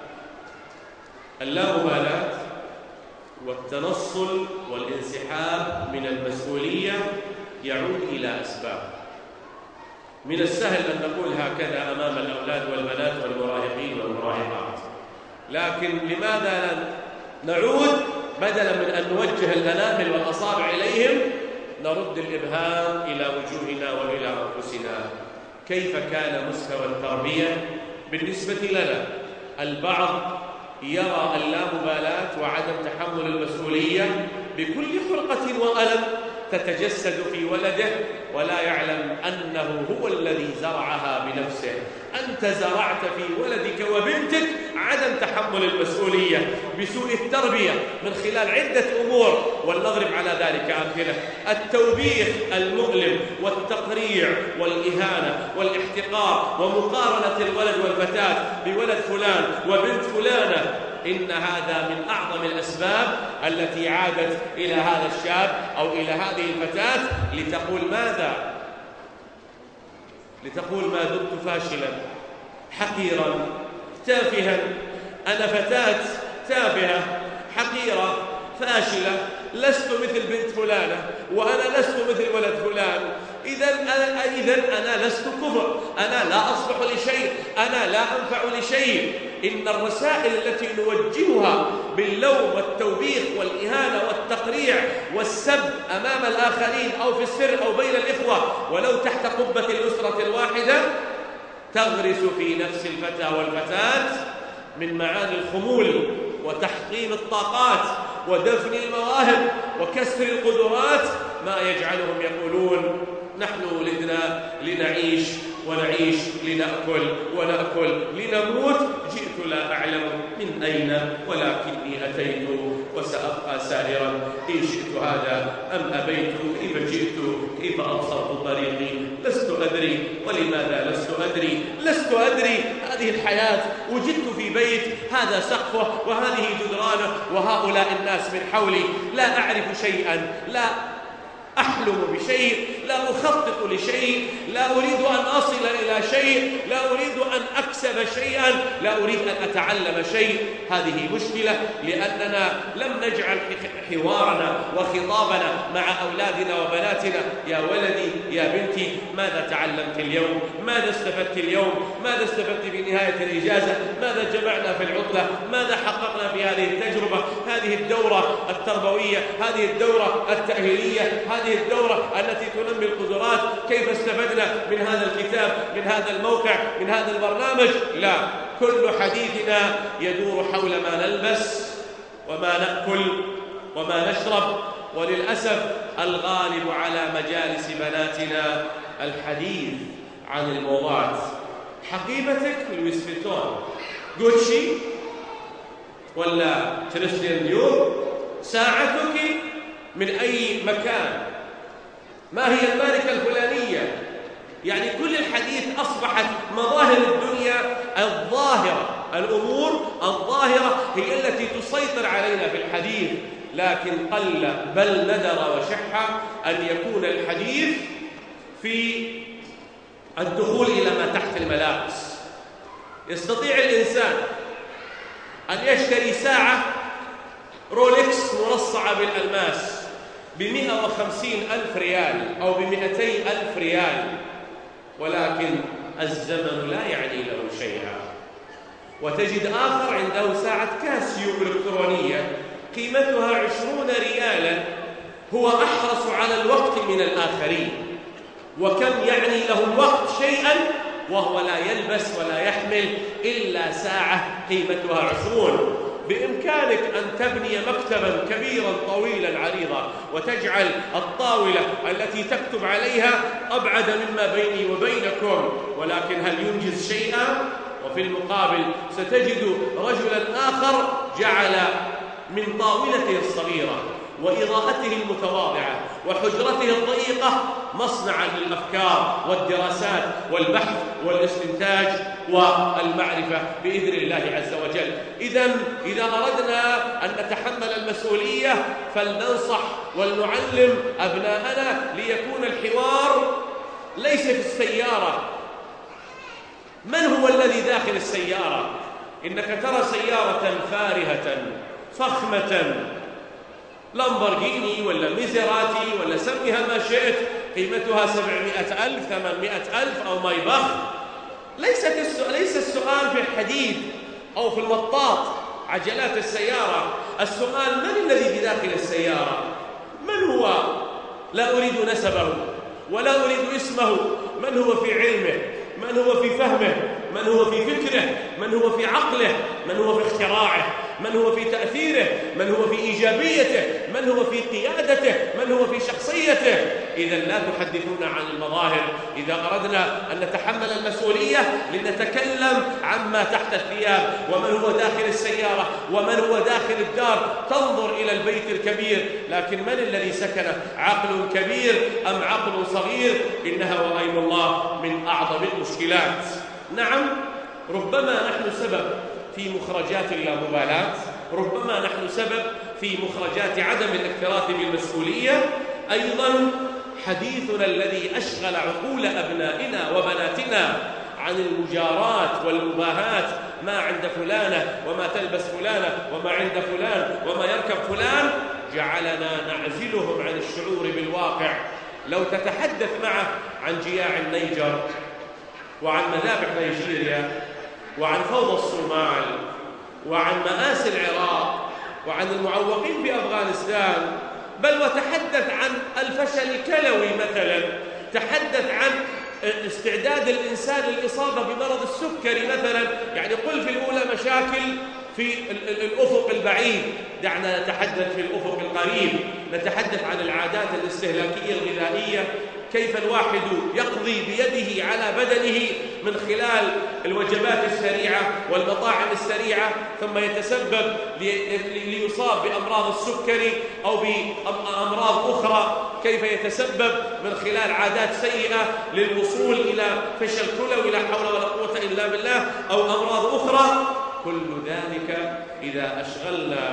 اللامبالاة والتنصل والانسحاب من المسؤولية يعود إلى أسباب. من السهل أن نقول هكذا أمام الأولاد والبنات والمراهقين والمراهقات، لكن لماذا نعود بدلا من أن نوجه الأنامل والأصابع إليهم نرد الإبهام إلى وجوهنا وإلى أنفسنا؟ كيف كان مستوى التربية بالنسبة لنا؟ البعض يرى اللامبالاة وعدم تحمل المسؤولية بكل حرقة وألم تتجسد في ولده ولا يعلم أنه هو الذي زرعها بنفسه. أنت زرعت في ولدك وبنتك عدم تحمل المسؤولية بسوء التربية من خلال عدة أمور، ولنضرب على ذلك أمثلة: التوبيخ المؤلم والتقريع والإهانة والاحتقار ومقارنة الولد والفتاة بولد فلان وبنت فلانة. إن هذا من أعظم الأسباب التي عادت إلى هذا الشاب أو إلى هذه الفتاة لتقول ماذا؟ لتقول ما دمت فاشلا حقيرا تافها، أنا فتاة تافهة حقيرة فاشلة، لست مثل بنت فلانة وأنا لست مثل ولد فلان، إذن أنا لست كفر، أنا لا أصلح لشيء، أنا لا أنفع لشيء. إن الرسائل التي نوجهها باللوم والتوبيخ والإهانة والتقريع والسب أمام الآخرين أو في السر أو بين الإخوة ولو تحت قبة الأسرة الواحدة تغرس في نفس الفتى والفتاة من معاني الخمول وتحطيم الطاقات ودفن المواهب وكسر القدرات ما يجعلهم يقولون نحن ولدنا لنعيش ونعيش لنأكل ونأكل لنموت، جئت لا أعلم من أين ولكني أتيت وسأبقى سائرا، إن شئت هذا أم أبيت، كيف جئت كيف أبصرت طريقي لست أدري، ولماذا لست أدري هذه الحياة وجدت في بيت هذا سقفه وهذه جدرانه وهؤلاء الناس من حولي، لا أعرف شيئا، لا أحلم بشيء، لا أخطط لشيء، لا أريد أن أصل إلى شيء، لا أريد أن أكسب شيئا، لا أريد أن أتعلم شيء. هذه مشكلة لأننا لم نجعل حوارنا وخطابنا مع أولادنا وبناتنا يا ولدي يا بنتي ماذا تعلمت اليوم؟ ماذا استفدت اليوم؟ ماذا استفدت في نهاية الإجازة؟ ماذا جمعنا في العطلة؟ ماذا حققنا في هذه التجربة؟ هذه الدورة التربوية، هذه الدورة التأهيلية، هذه الدورة التي تنمي القدرات، كيف استفدنا من هذا الكتاب، من هذا الموقع، من هذا البرنامج؟ لا، كل حديثنا يدور حول ما نلبس وما نأكل وما نشرب، وللأسف الغالب على مجالس بناتنا الحديث عن الموضات. حقيبتك لويس فيتون، غوتشي ولا كريستيان ديور، ساعتك من أي مكان، ما هي الماركة الفلانية. يعني كل الحديث أصبحت مظاهر الدنيا الظاهرة، الأمور الظاهرة هي التي تسيطر علينا في الحديث، لكن قل بل ندر وشح أن يكون الحديث في الدخول إلى ما تحت الملابس. يستطيع الإنسان أن يشتري ساعة رولكس مرصعة بالألماس ب150,000 ريال أو ب200,000 ريال، ولكن الزمن لا يعني له شيئا. وتجد آخر عنده ساعة كاسيو إلكترونية قيمتها 20 ريالا، هو أحرص على الوقت من الآخرين، وكم يعني له الوقت شيئا وهو لا يلبس ولا يحمل إلا ساعة قيمتها 20. بإمكانك أن تبني مكتبا كبيرا طويلا عريضا وتجعل الطاولة التي تكتب عليها أبعد مما بيني وبينكم، ولكن هل ينجز شيئا؟ وفي المقابل ستجد رجلا آخر جعل من طاولته الصغيرة وإضاءته المتواضعة وحجرته الضيقة مصنعا للأفكار والدراسات والبحث والاستنتاج والمعرفة بإذن الله عز وجل. إذا أردنا أن نتحمل المسؤولية فلننصح ولنعلم أبناءنا ليكون الحوار ليس في السيارة. من هو الذي داخل السيارة؟ إنك ترى سيارة فارهة فخمة، لامبورغيني ولا ميزيراتي ولا سميها ما شئت، قيمتها 700,000 800,000 أو مايباخ. ليس السؤال في الحديد أو في المطاط عجلات السيارة، السؤال من الذي بداخل السيارة؟ من هو؟ لا أريد نسبه ولا أريد اسمه، من هو في علمه، من هو في فهمه، من هو في فكره، من هو في عقله، من هو في اختراعه، من هو في تأثيره، من هو في إيجابيته، من هو في قيادته، من هو في شخصيته. إذا لا تحدثونا عن المظاهر. إذا أردنا أن نتحمل المسؤولية لنتكلم عما تحت الثياب، ومن هو داخل السيارة ومن هو داخل الدار. تنظر إلى البيت الكبير، لكن من الذي سكنه؟ عقل كبير أم عقل صغير؟ إنها وأيم الله من أعظم المشكلات. نعم، ربما نحن سبب في مخرجات اللامبالاة، ربما نحن سبب في مخرجات عدم الاكتراث بالمسؤولية. أيضا حديثنا الذي أشغل عقول أبنائنا وبناتنا عن المجارات والمباهات، ما عند فلانة وما تلبس فلانة وما عند فلان وما يركب فلان، جعلنا نعزلهم عن الشعور بالواقع. لو تتحدث معه عن جياع النيجر وعن مذابح نيجيريا وعن فوضى الصومال وعن مآسي العراق وعن المعوقين في أفغانستان، بل وتحدث عن الفشل الكلوي مثلا، تحدث عن استعداد الإنسان للإصابة بمرض السكري مثلا، يعني قل في الأولى مشاكل في الأفق البعيد، دعنا نتحدث في الأفق القريب. نتحدث عن العادات الاستهلاكية الغذائية، كيف الواحد يقضي بيده على بدنه من خلال الوجبات السريعة والمطاعم السريعة، ثم يتسبب ليصاب بأمراض السكري أو بأمراض أخرى، كيف يتسبب من خلال عادات سيئة للوصول إلى فشل كلوي لا حول ولا قوة إلا بالله أو أمراض أخرى. كل ذلك إذا أشغلنا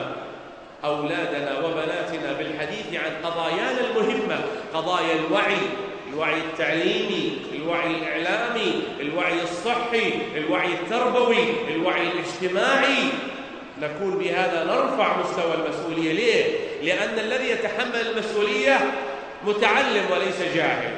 أولادنا وبناتنا بالحديث عن قضايانا المهمة، قضايا الوعي التعليمي، الوعي الإعلامي، الوعي الصحي، الوعي التربوي، الوعي الاجتماعي، نكون بهذا نرفع مستوى المسؤولية. ليه؟ لأن الذي يتحمل المسؤولية متعلم وليس جاهل،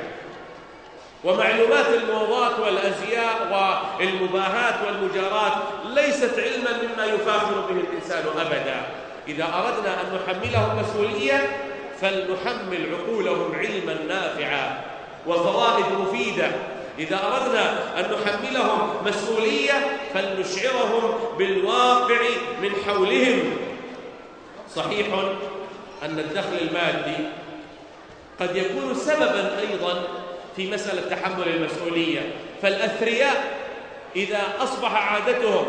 ومعلومات الموضات والأزياء والمباهات والمجارات ليست علما مما يفاخر به الإنسان أبدا. إذا أردنا أن نحملهم مسؤولية فلنحمل عقولهم علما نافعا وفوائد مفيدة. إذا أردنا أن نحملهم مسؤولية فلنشعرهم بالواقع من حولهم. صحيح أن الدخل المادي قد يكون سببا أيضا في مسألة تحمل المسؤولية، فالأثرياء إذا أصبح عادتهم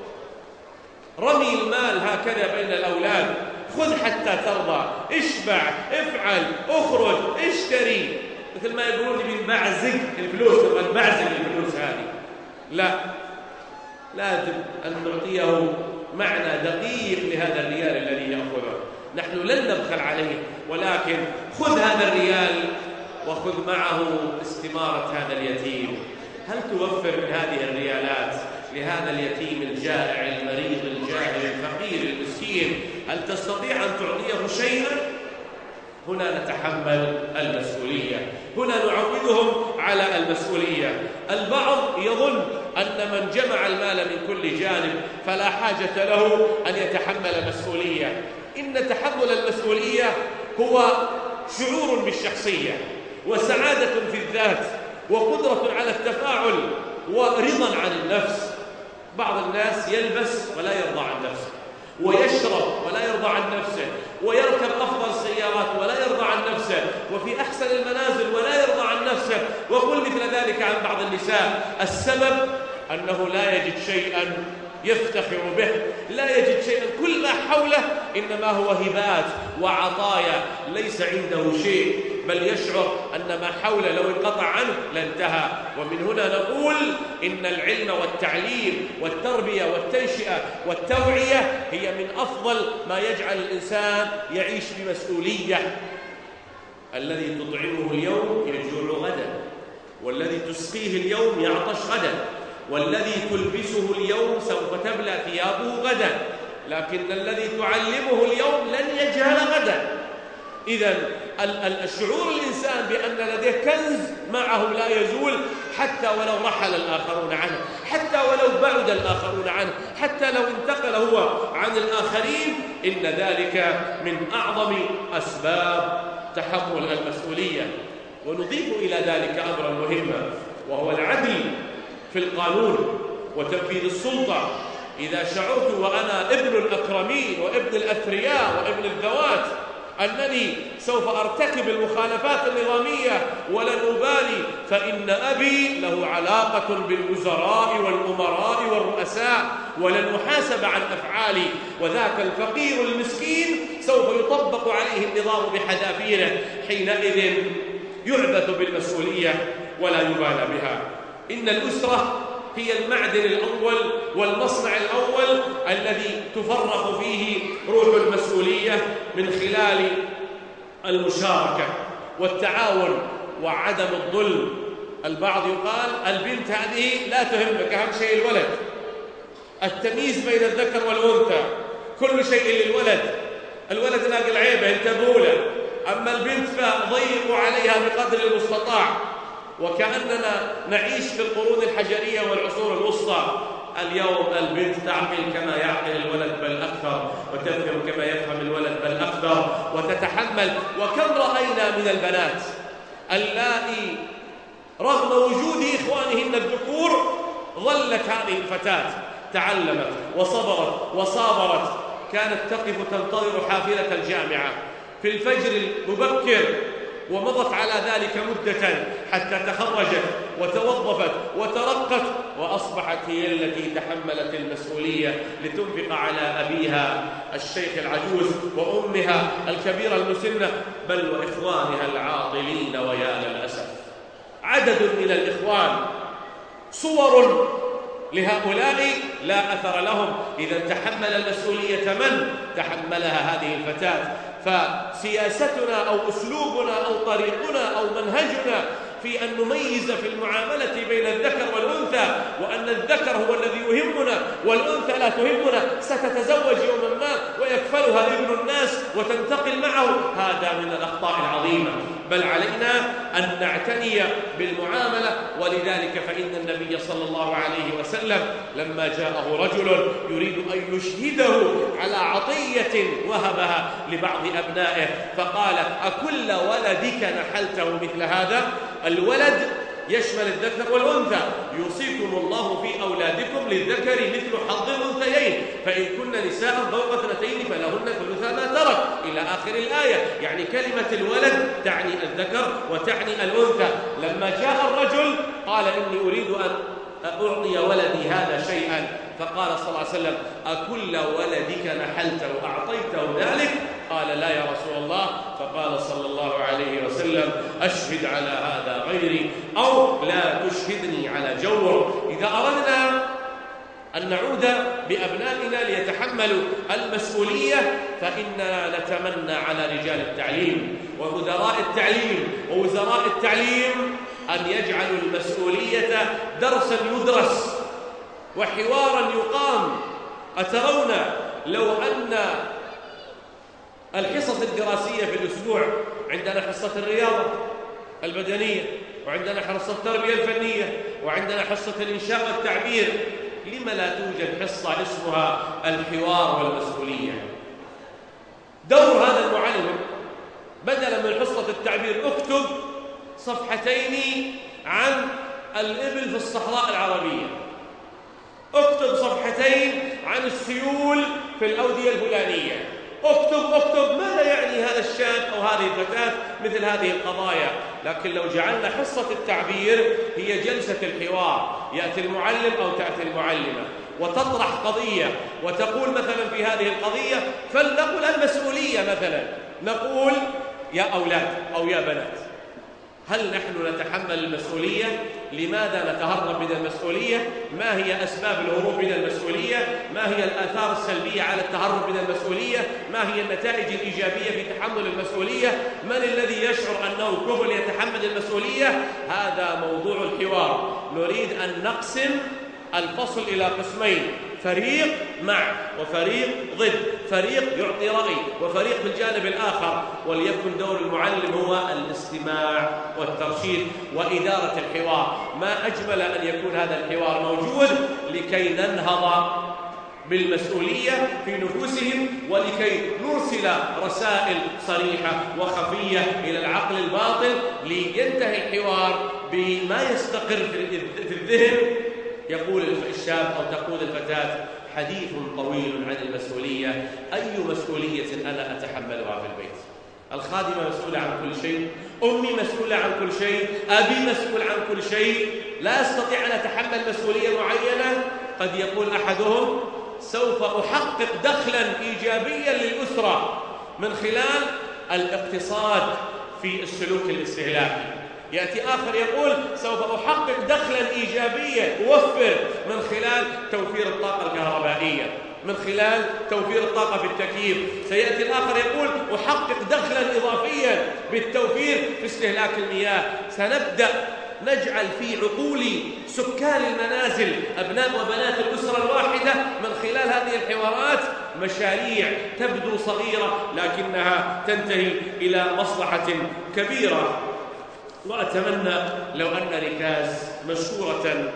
رمي المال هكذا بين الأولاد، خذ حتى ترضى، اشبع، افعل، اخرج، اشتري، مثل ما يقولون بنبعزق الفلوس، نبعزق الفلوس هذه. لا، لازم أن نعطيه معنى دقيق لهذا الريال الذي يأخذه. نحن لن نبخل عليه، ولكن خذ هذا الريال وخذ معه استمارة هذا اليتيم. هل توفر من هذه الريالات لهذا اليتيم الجائع المريض الجاهل الفقير المسكين؟ هل تستطيع أن تعطيه شيئا؟ هنا نتحمل المسؤولية، هنا نعودهم على المسؤولية. البعض يظن أن من جمع المال من كل جانب فلا حاجة له أن يتحمل مسؤولية. إن تحمل المسؤولية هو شعور بالشخصية وسعادة في الذات وقدرة على التفاعل ورضا عن النفس. بعض الناس يلبس ولا يرضى عن نفسه، ويشرب ولا يرضى عن نفسه، ويركب أفضل السيارات ولا يرضى عن نفسه، وفي أحسن المنازل ولا يرضى عن نفسه، وقل مثل ذلك عن بعض النساء. السبب أنه لا يجد شيئا يفتخر به، لا يجد شيئا، كل ما حوله إنما هو هبات وعطايا، ليس عنده شيء، بل يشعر أن ما حوله لو انقطع عنه لانتهى. ومن هنا نقول إن العلم والتعليم والتربية والتنشئة والتوعية هي من أفضل ما يجعل الإنسان يعيش بمسؤولية. الذي تطعمه اليوم يجوع غدا، والذي تسقيه اليوم يعطش غدا، والذي تلبسه اليوم سوف تبلى ثيابه غدا، لكن الذي تعلمه اليوم لن يجهل غدا. إذن الشعور الإنسان بأن لديه كنز معه لا يزول، حتى ولو رحل الآخرون عنه، حتى ولو بعد الآخرون عنه، حتى لو انتقل هو عن الآخرين، إن ذلك من أعظم أسباب تحمل المسؤولية. ونضيف إلى ذلك أمرا مهما، وهو العدل في القانون وتنفيذ السلطة. إذا شعرت وأنا ابن الأكرمين وابن الأثرياء وابن الذوات أنني سوف أرتكب المخالفات النظامية ولن أبالي، فإن أبي له علاقة بالوزراء والأمراء والرؤساء، ولن أحاسب عن أفعالي، وذاك الفقير المسكين سوف يطبق عليه النظام بحذافيره، حينئذ يعبث بالمسؤولية ولا يبالى بها. إن الأسرة هي المعدن الأول والمصنع الأول الذي تفرغ فيه روح المسؤولية من خلال المشاركة والتعاون وعدم الظلم. البعض يقال البنت هذه لا تهمك، أهم شيء الولد، التمييز بين الذكر والأنثى، كل شيء للولد، الولد لاقي العيبة انتبهوا له، أما البنت فضيقوا عليها بقدر المستطاع. وكأننا نعيش في القرون الحجرية والعصور الوسطى. اليوم البنت تعقل كما يعقل الولد بل أكثر، وتفهم كما يفهم الولد بل أكثر، وتتحمل. وكم رأينا من البنات اللائي رغم وجود إخوانهن الذكور ظلت هذه الفتاة تعلمت وصبرت وصابرت، كانت تقف تنتظر حافلة الجامعة في الفجر المبكر، ومضت على ذلك مدة حتى تخرجت وتوظفت وترقت، وأصبحت هي التي تحملت المسؤولية لتنفق على أبيها الشيخ العجوز وأمها الكبيرة المسنة، بل وإخوانها العاطلين. ويا للأسف عدد من الإخوان صور لهؤلاء لا أثر لهم. إذا تحمل المسؤولية من تحملها هذه الفتاة. فسياستنا أو أسلوبنا أو طريقنا أو منهجنا في أن نميز في المعاملة بين الذكر والأنثى، وأن الذكر هو الذي يهمنا والأنثى لا تهمنا، ستتزوج يوما ما ويكفلها ابن الناس وتنتقل معه، هذا من الأخطاء العظيمة. بل علينا أن نعتني بالمعاملة. ولذلك فإن النبي صلى الله عليه وسلم لما جاءه رجل يريد أن يشهده على عطية وهبها لبعض أبنائه فقال: أكل ولدك نحلته مثل هذا؟ الولد يشمل الذكر والأنثى. يوصيكم الله في أولادكم للذكر مثل حظ الأنثيين، فإن كن نساء فوق 2 فلهن ثلث ما ترك، إلى آخر الآية. يعني كلمة الولد تعني الذكر وتعني الأنثى. لما جاء الرجل قال: إني أريد أن أعطي ولدي هذا شيئا، فقال صلى الله عليه وسلم: أكل ولدك نحلته أعطيته ذلك؟ قال: لا يا رسول الله. فقال صلى الله عليه وسلم: أشهد على هذا غيري، أو لا تشهدني على جور. إذا أردنا أن نعود بأبنائنا ليتحملوا المسؤولية فإننا نتمنى على رجال التعليم ومدراء التعليم ووزراء التعليم أن يجعلوا المسؤولية درسا يدرس وحوارا يقام. أترون لو أن الحصص الدراسية في الأسبوع، عندنا حصة الرياضة البدنية، وعندنا حصة التربية الفنية، وعندنا حصة الإنشاء والتعبير، لما لا توجد حصة اسمها الحوار والمسؤولية؟ دور هذا المعلم بدلا من حصة التعبير اكتب 2 صفحتين عن الإبل في الصحراء العربية، اكتب 2 صفحتين عن السيول في الأودية الفلانية، اكتب ماذا يعني هذا الشاب أو هذه الفتاة مثل هذه القضايا. لكن لو جعلنا حصة التعبير هي جلسة الحوار، يأتي المعلم أو تأتي المعلمة وتطرح قضية وتقول مثلا في هذه القضية، فلنقل المسؤولية مثلا، نقول يا أولاد أو يا بنات، هل نحن نتحمل المسؤولية؟ لماذا نتهرب من المسؤولية؟ ما هي أسباب الهروب من المسؤولية؟ ما هي الآثار السلبية على التهرب من المسؤولية؟ ما هي النتائج الإيجابية في تحمل المسؤولية؟ من الذي يشعر أنه كفل يتحمل المسؤولية؟ هذا موضوع الحوار. نريد أن نقسم الفصل إلى قسمين، فريق مع وفريق ضد، فريق يعطي رأي وفريق في الجانب الآخر، وليكن دور المعلم هو الاستماع والترشيد وإدارة الحوار. ما أجمل أن يكون هذا الحوار موجود لكي ننهض بالمسؤولية في نفوسهم، ولكي نرسل رسائل صريحة وخفية إلى العقل الباطن لينتهي الحوار بما يستقر في الذهن. يقول الشاب أو تقول الفتاة: حديث طويل عن المسؤولية، أي مسؤولية أنا أتحملها في البيت؟ الخادمة مسؤولة عن كل شيء، أمي مسؤولة عن كل شيء، أبي مسؤول عن كل شيء، لا أستطيع أن أتحمل مسؤولية معينة. قد يقول أحدهم: سوف أحقق دخلا إيجابيا للأسرة من خلال الاقتصاد في السلوك الاستهلاكي. يأتي آخر يقول: سوف أحقق دخلا إيجابيا أوفر من خلال توفير الطاقة الكهربائية، من خلال توفير الطاقة في التكييف. سيأتي الآخر يقول: أحقق دخلا إضافيا بالتوفير في استهلاك المياه. سنبدأ نجعل في عقول سكان المنازل أبناء وبنات الأسرة الواحدة من خلال هذه الحوارات مشاريع تبدو صغيرة لكنها تنتهي إلى مصلحة كبيرة. وأتمنى لو أن ركاز مشهورة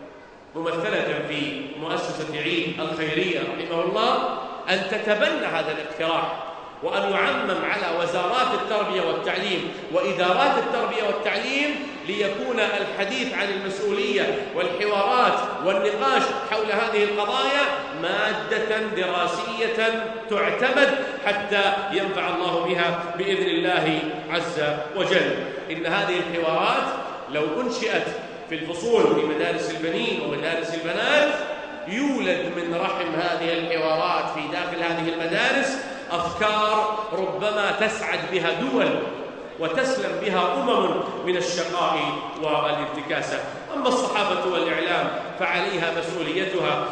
ممثلة في مؤسسة عيد الخيرية رحمه الله أن تتبنى هذا الاقتراح، وأن يعمم على وزارات التربية والتعليم وإدارات التربية والتعليم، ليكون الحديث عن المسؤولية والحوارات والنقاش حول هذه القضايا مادة دراسية تعتمد حتى ينفع الله بها بإذن الله عز وجل. إن هذه الحوارات لو أنشئت في الفصول في مدارس البنين ومدارس البنات، يولد من رحم هذه الحوارات في داخل هذه المدارس أفكار ربما تسعد بها دول وتسلم بها من الشقاء والانتكاسة. أما الصحافة والإعلام فعليها مسؤوليتها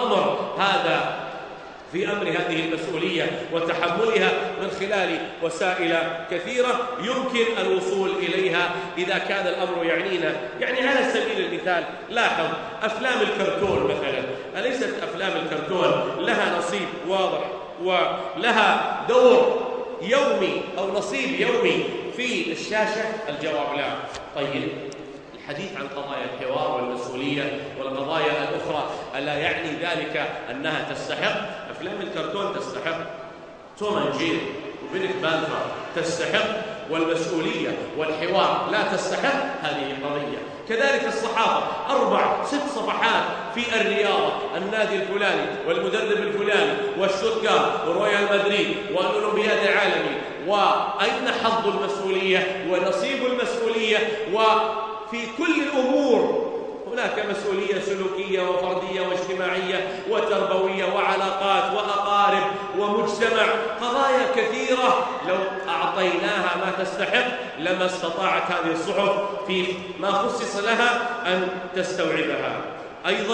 في أمر هذه المسؤولية وتحملها من خلال وسائل كثيرة يمكن الوصول إليها إذا كان الأمر يعنينا. يعني على سبيل المثال، لاحظ أفلام الكرتون مثلا، أليست أفلام الكرتون لها نصيب واضح ولها دور يومي أو نصيب يومي في الشاشة؟ الجواب لا. طيب، الحديث عن قضايا الحوار والمسؤولية والقضايا الأخرى ألا يعني ذلك أنها تستحق؟ أفلام الكرتون تستحق، توم أند جيري وبينك بانثر تستحق، والمسؤولية والحوار لا تستحق هذه القضية. كذلك الصحافة 4-6 صفحات في الرياضة، النادي الفلاني والمدرب الفلاني وشتوتغارت ورويال مدريد والأولمبياد العالمي، وأين حظ المسؤولية ونصيب المسؤولية؟ وفي كل الأمور هناك مسؤولية سلوكية وفردية واجتماعية وتربوية وعلاقات وأقارب ومجتمع، قضايا كثيرة لو أعطيناها ما تستحق لما استطاعت هذه الصحف في ما خصص لها أن تستوعبها. أيضا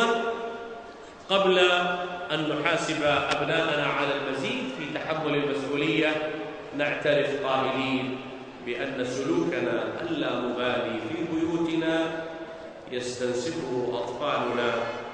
قبل أن نحاسب أبناءنا على المزيد في تحمل المسؤولية، نعترف قائلين بأن سلوكنا اللامبالي في بيوتنا يستنسخه أطفالنا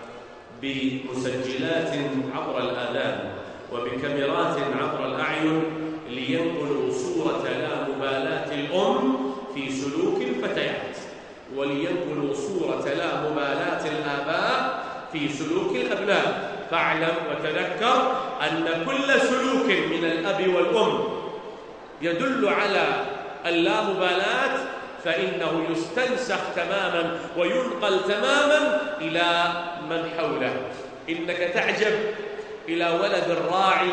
بمسجلات عبر الآذان وبكاميرات عبر الأعين لينقلوا صورة لا مبالاة الأم في سلوك الفتيات، ولينقلوا صورة لا مبالاة الآباء في سلوك الأبناء. فاعلم وتذكر أن كل سلوك من الأب والأم يدل على اللامبالاة فإنه يستنسخ تماما وينقل تماما إلى من حوله. إنك تعجب إلى ولد الراعي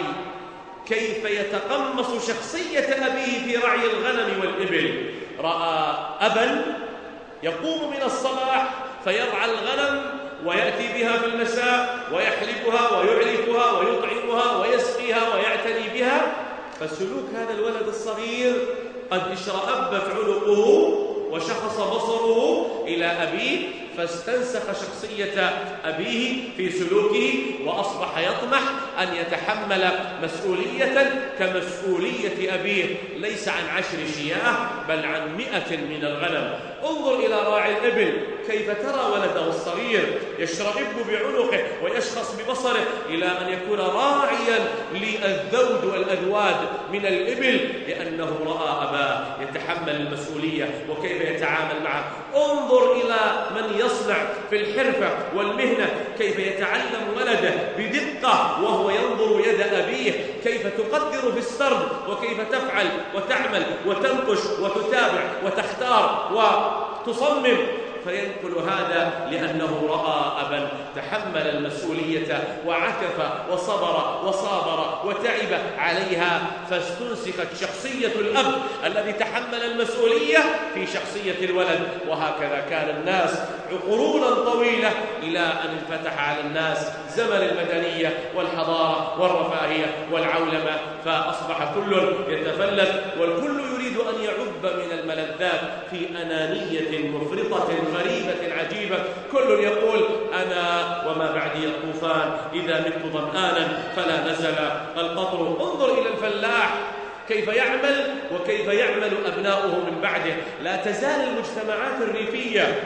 كيف يتقمص شخصية أبيه في رعي الغنم والإبل. رأى أبا يقوم من الصباح فيرعى الغنم ويأتي بها في المساء ويحلبها ويعلفها ويطعمها ويسقيها ويعتني بها، فسلوك هذا الولد الصغير قد اشرأبت عنقه وشخص بصره إلى أبيه، فاستنسخ شخصية أبيه في سلوكه، وأصبح يطمح أن يتحمل مسؤولية كمسؤولية أبيه، ليس عن 10 شياه بل عن 100 من الغنم. انظر إلى راعي الإبل كيف ترى ولده الصغير يشرئب بعنقه ويشخص ببصره إلى أن يكون راعيا للذود والأذواد من الإبل، لأنه رأى أباه يتحمل المسؤولية وكيف يتعامل معه. انظر إلى من يصنع في الحرفة والمهنة كيف يتعلم ولده بدقة وهو ينظر يد أبيه كيف تقدر في السرد، وكيف تفعل وتعمل وتنقش وتتابع وتختار وتصمم، فينقل هذا لأنه رأى أبا تحمل المسؤولية وعكف وصبر وصابر وتعب عليها، فاستنسخت شخصية الأب الذي تحمل المسؤولية في شخصية الولد. وهكذا كان الناس قرونا طويلة إلى أن انفتح على الناس زمن المدنية والحضارة والرفاهية والعولمة، فأصبح كل يتفلت والكل يريد أن يعب من الملذات في أنانية مفرطة غريبة عجيبة. كل يقول أنا وما بعدي الطوفان، إذا مت ظمآنا فلا نزل القطر. انظر إلى الفلاح كيف يعمل وكيف يعمل أبناؤه من بعده. لا تزال المجتمعات الريفية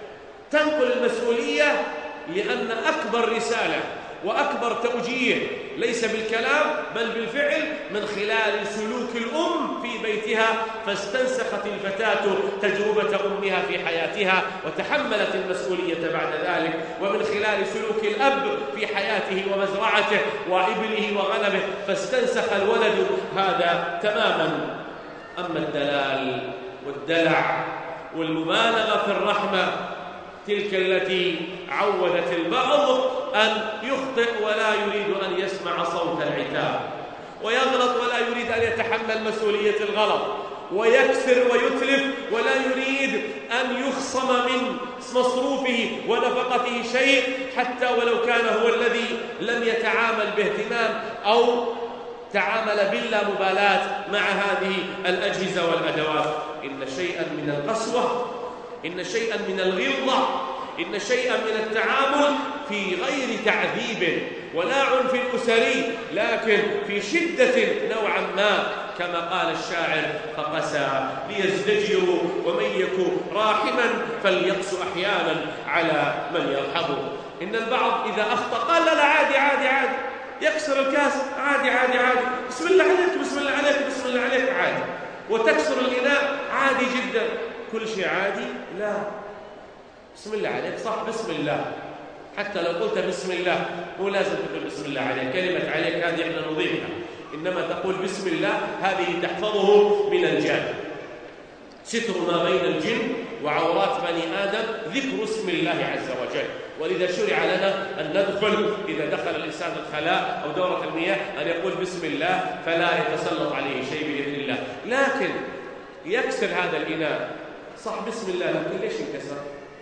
تنقل المسؤولية، لأن أكبر رسالة وأكبر توجيه ليس بالكلام بل بالفعل من خلال سلوك الأم في بيتها، فاستنسخت الفتاة تجربة أمها في حياتها وتحملت المسؤولية بعد ذلك، ومن خلال سلوك الأب في حياته ومزرعته وإبله وغنمه، فاستنسخ الولد هذا تماما. أما الدلال والدلع والمبالغة في الرحمة تلك التي عودت البعض أن يخطئ ولا يريد أن يسمع صوت العتاب، ويغلط ولا يريد أن يتحمل مسؤولية الغلط، ويكسر ويتلف ولا يريد أن يخصم من مصروفه ونفقته شيء، حتى ولو كان هو الذي لم يتعامل باهتمام أو تعامل بلا مبالاة مع هذه الأجهزة والأدوات. إن شيئا من القسوة، إن شيئا من الغلظة، إن شيئا من التعامل في غير تعذيب ولا عنف أسري، لكن في شدة نوعا ما، كما قال الشاعر فقسى ليزدجروا ومن يكن راحما فليقسو أحيانا على من يرحمه. إن البعض إذا أخطأ قال لا عادي عادي عادي، يكسر الكاس عادي عادي عادي، بسم الله عليك بسم الله عليك بسم الله عليك عادي، وتكسر الإناء عادي جدا. كل شيء عادي؟ لا، بسم الله عليك صح، بسم الله، حتى لو قلت بسم الله مو لازم تقول بسم الله عليك، كلمة عليك هذه احنا نضيفها، إنما تقول بسم الله، هذه تحفظه من الجن. ستر ما بين الجن وعورات بني آدم ذكر اسم الله عز وجل. ولذا شرع لنا أن ندخل إذا دخل الإنسان الخلاء أو دورة المياه أن يقول بسم الله، فلا يتسلط عليه شيء بإذن الله. لكن يكسر هذا الإناء صح بسم الله، لكن ليش انكسر؟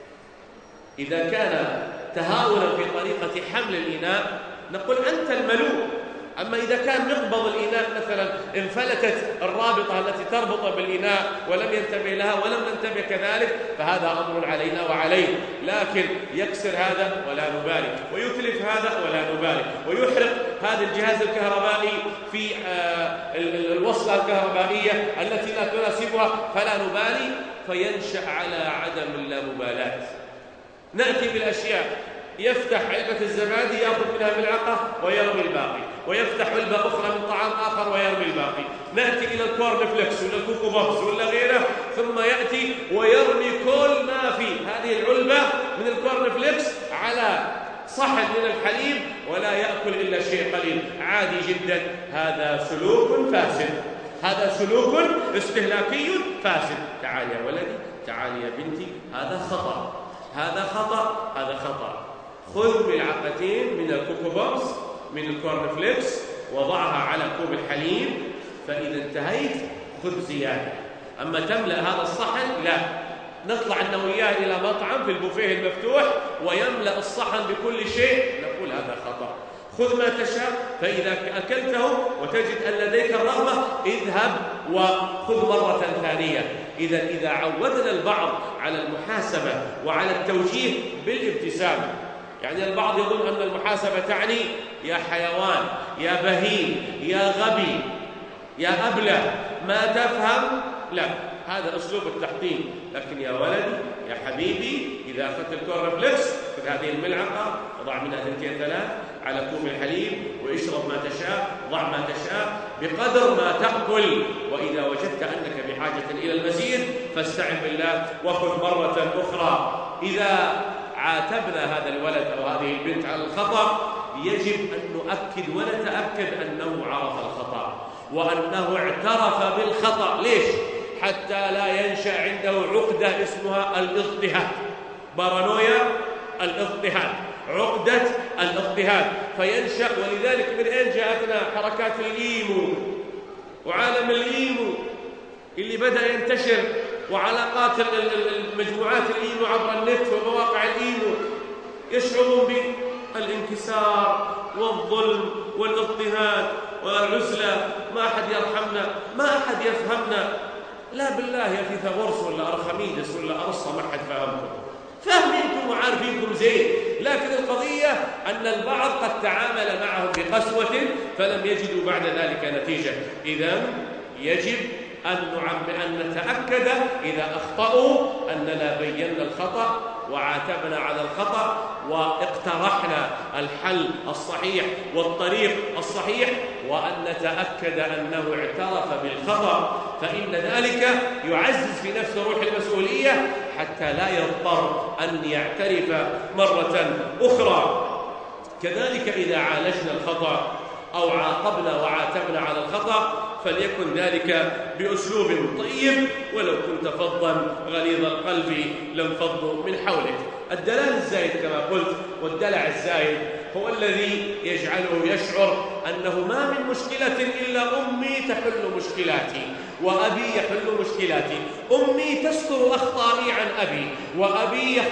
إذا كان تهاونا في طريقة حمل الإناء نقول أنت الملوء. أما إذا كان مقبض الإناء مثلا انفلتت الرابطة التي تربط بالإناء ولم ينتبه لها ولم ننتبه كذلك، فهذا أمر علينا وعليه. لكن يكسر هذا ولا نبالي، ويتلف هذا ولا نبالي، ويحرق هذا الجهاز الكهربائي في الوصلة الكهربائية التي لا تناسبها فلا نبالي، فينشأ على عدم اللامبالاة. نأتي بالأشياء، يفتح علبة الزبادي يأخذ منها ملعقة ويرمي الباقي، ويفتح علبة أخرى من طعام آخر ويرمي الباقي. نأتي إلى الكورن فليكس ولا الكوكو بابس ولا غيره، ثم يأتي ويرمي كل ما في هذه العلبة من الكورن فليكس على صحن من الحليب ولا يأكل إلا شيء قليل، عادي جدا. هذا سلوك فاسد، هذا سلوك استهلاكي فاسد. تعال يا ولدي، تعال يا بنتي، هذا خطأ، هذا خطأ، هذا خطأ. خذ ملعقتين من الكوكو بوبس من الكورن فليكس وضعها على كوب الحليب، فإذا انتهيت خذ زيادة. أما تملأ هذا الصحن لا، نطلع أنا وياه إلى مطعم في البوفيه المفتوح ويملأ الصحن بكل شيء، نقول هذا خطأ. خذ ما تشاء، فإذا أكلته وتجد أن لديك الرغبة اذهب وخذ مرة ثانية. إذا عودنا البعض على المحاسبة وعلى التوجيه بالابتسامة، يعني البعض يظن أن المحاسبة تعني يا حيوان، يا بهيم، يا غبي، يا أبله، ما تفهم. لا، هذا أسلوب التحطيم. لكن يا ولدي، يا حبيبي، إذا أخذت الكورن فليكس خذ هذه الملعقة وضع منها 2 3 على كوب الحليب واشرب ما تشاء، ضع ما تشاء بقدر ما تأكل. وإذا وجدت أنك بحاجة إلى المزيد فاستعن بالله وخذ مرة أخرى. إذا عاتبنا هذا الولد أو هذه البنت على الخطأ يجب أن نؤكد ونتأكد أنه عرف الخطأ وأنه اعترف بالخطأ. ليش؟ حتى لا ينشأ عنده عقدة اسمها الاضطهاد، بارانويا الاضطهاد، عقدة الاضطهاد، فينشأ. ولذلك من أين جاءتنا حركات الإيمو وعالم الإيمو اللي بدأ ينتشر، وعلاقات المجموعات الإيمو عبر النت ومواقع الإيمو؟ يشعرون بالانكسار والظلم والاضطهاد والعزلة، ما أحد يرحمنا، ما أحد يفهمنا. لا بالله يا فيثاغورس ولا أرخميدس ولا أرسطو ما حد فهمكم، فاهمينكم وعارفينكم زين، لكن القضية أن البعض قد تعامل معهم بقسوة فلم يجدوا بعد ذلك نتيجة. إذن يجب أن نتأكد إذا أخطأوا أننا بينا الخطأ وعاتبنا على الخطأ واقترحنا الحل الصحيح والطريق الصحيح، وأن نتأكد أنه اعترف بالخطأ، فإن ذلك يعزز في نفس روح المسؤولية حتى لا يضطر أن يعترف مرة أخرى. كذلك إذا عالجنا الخطأ أو عاقبنا وعاتبنا على الخطأ فليكن ذلك بأسلوب طيب، ولو كنت فظا غليظ القلب لانفضوا من حولك. الدلال الزايد كما قلت والدلع الزايد هو الذي يجعله يشعر أنه ما من مشكلة إلا أمي تحل مشكلاتي وأبي يحل مشكلاتي، أمي تستر أخطائي عن أبي وأبي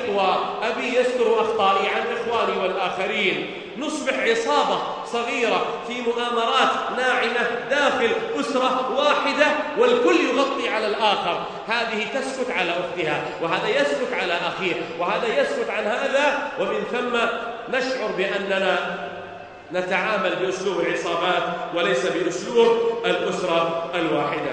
يستر أخطائي عن إخواني والآخرين. نصبح عصابة صغيرة في مؤامرات ناعمة داخل أسرة واحدة والكل يغطي على الآخر، هذه تسكت على أختها وهذا يسكت على أخيه وهذا يسكت عن هذا، ومن ثم نشعر بأننا نتعامل بأسلوب العصابات وليس بأسلوب الأسرة الواحدة.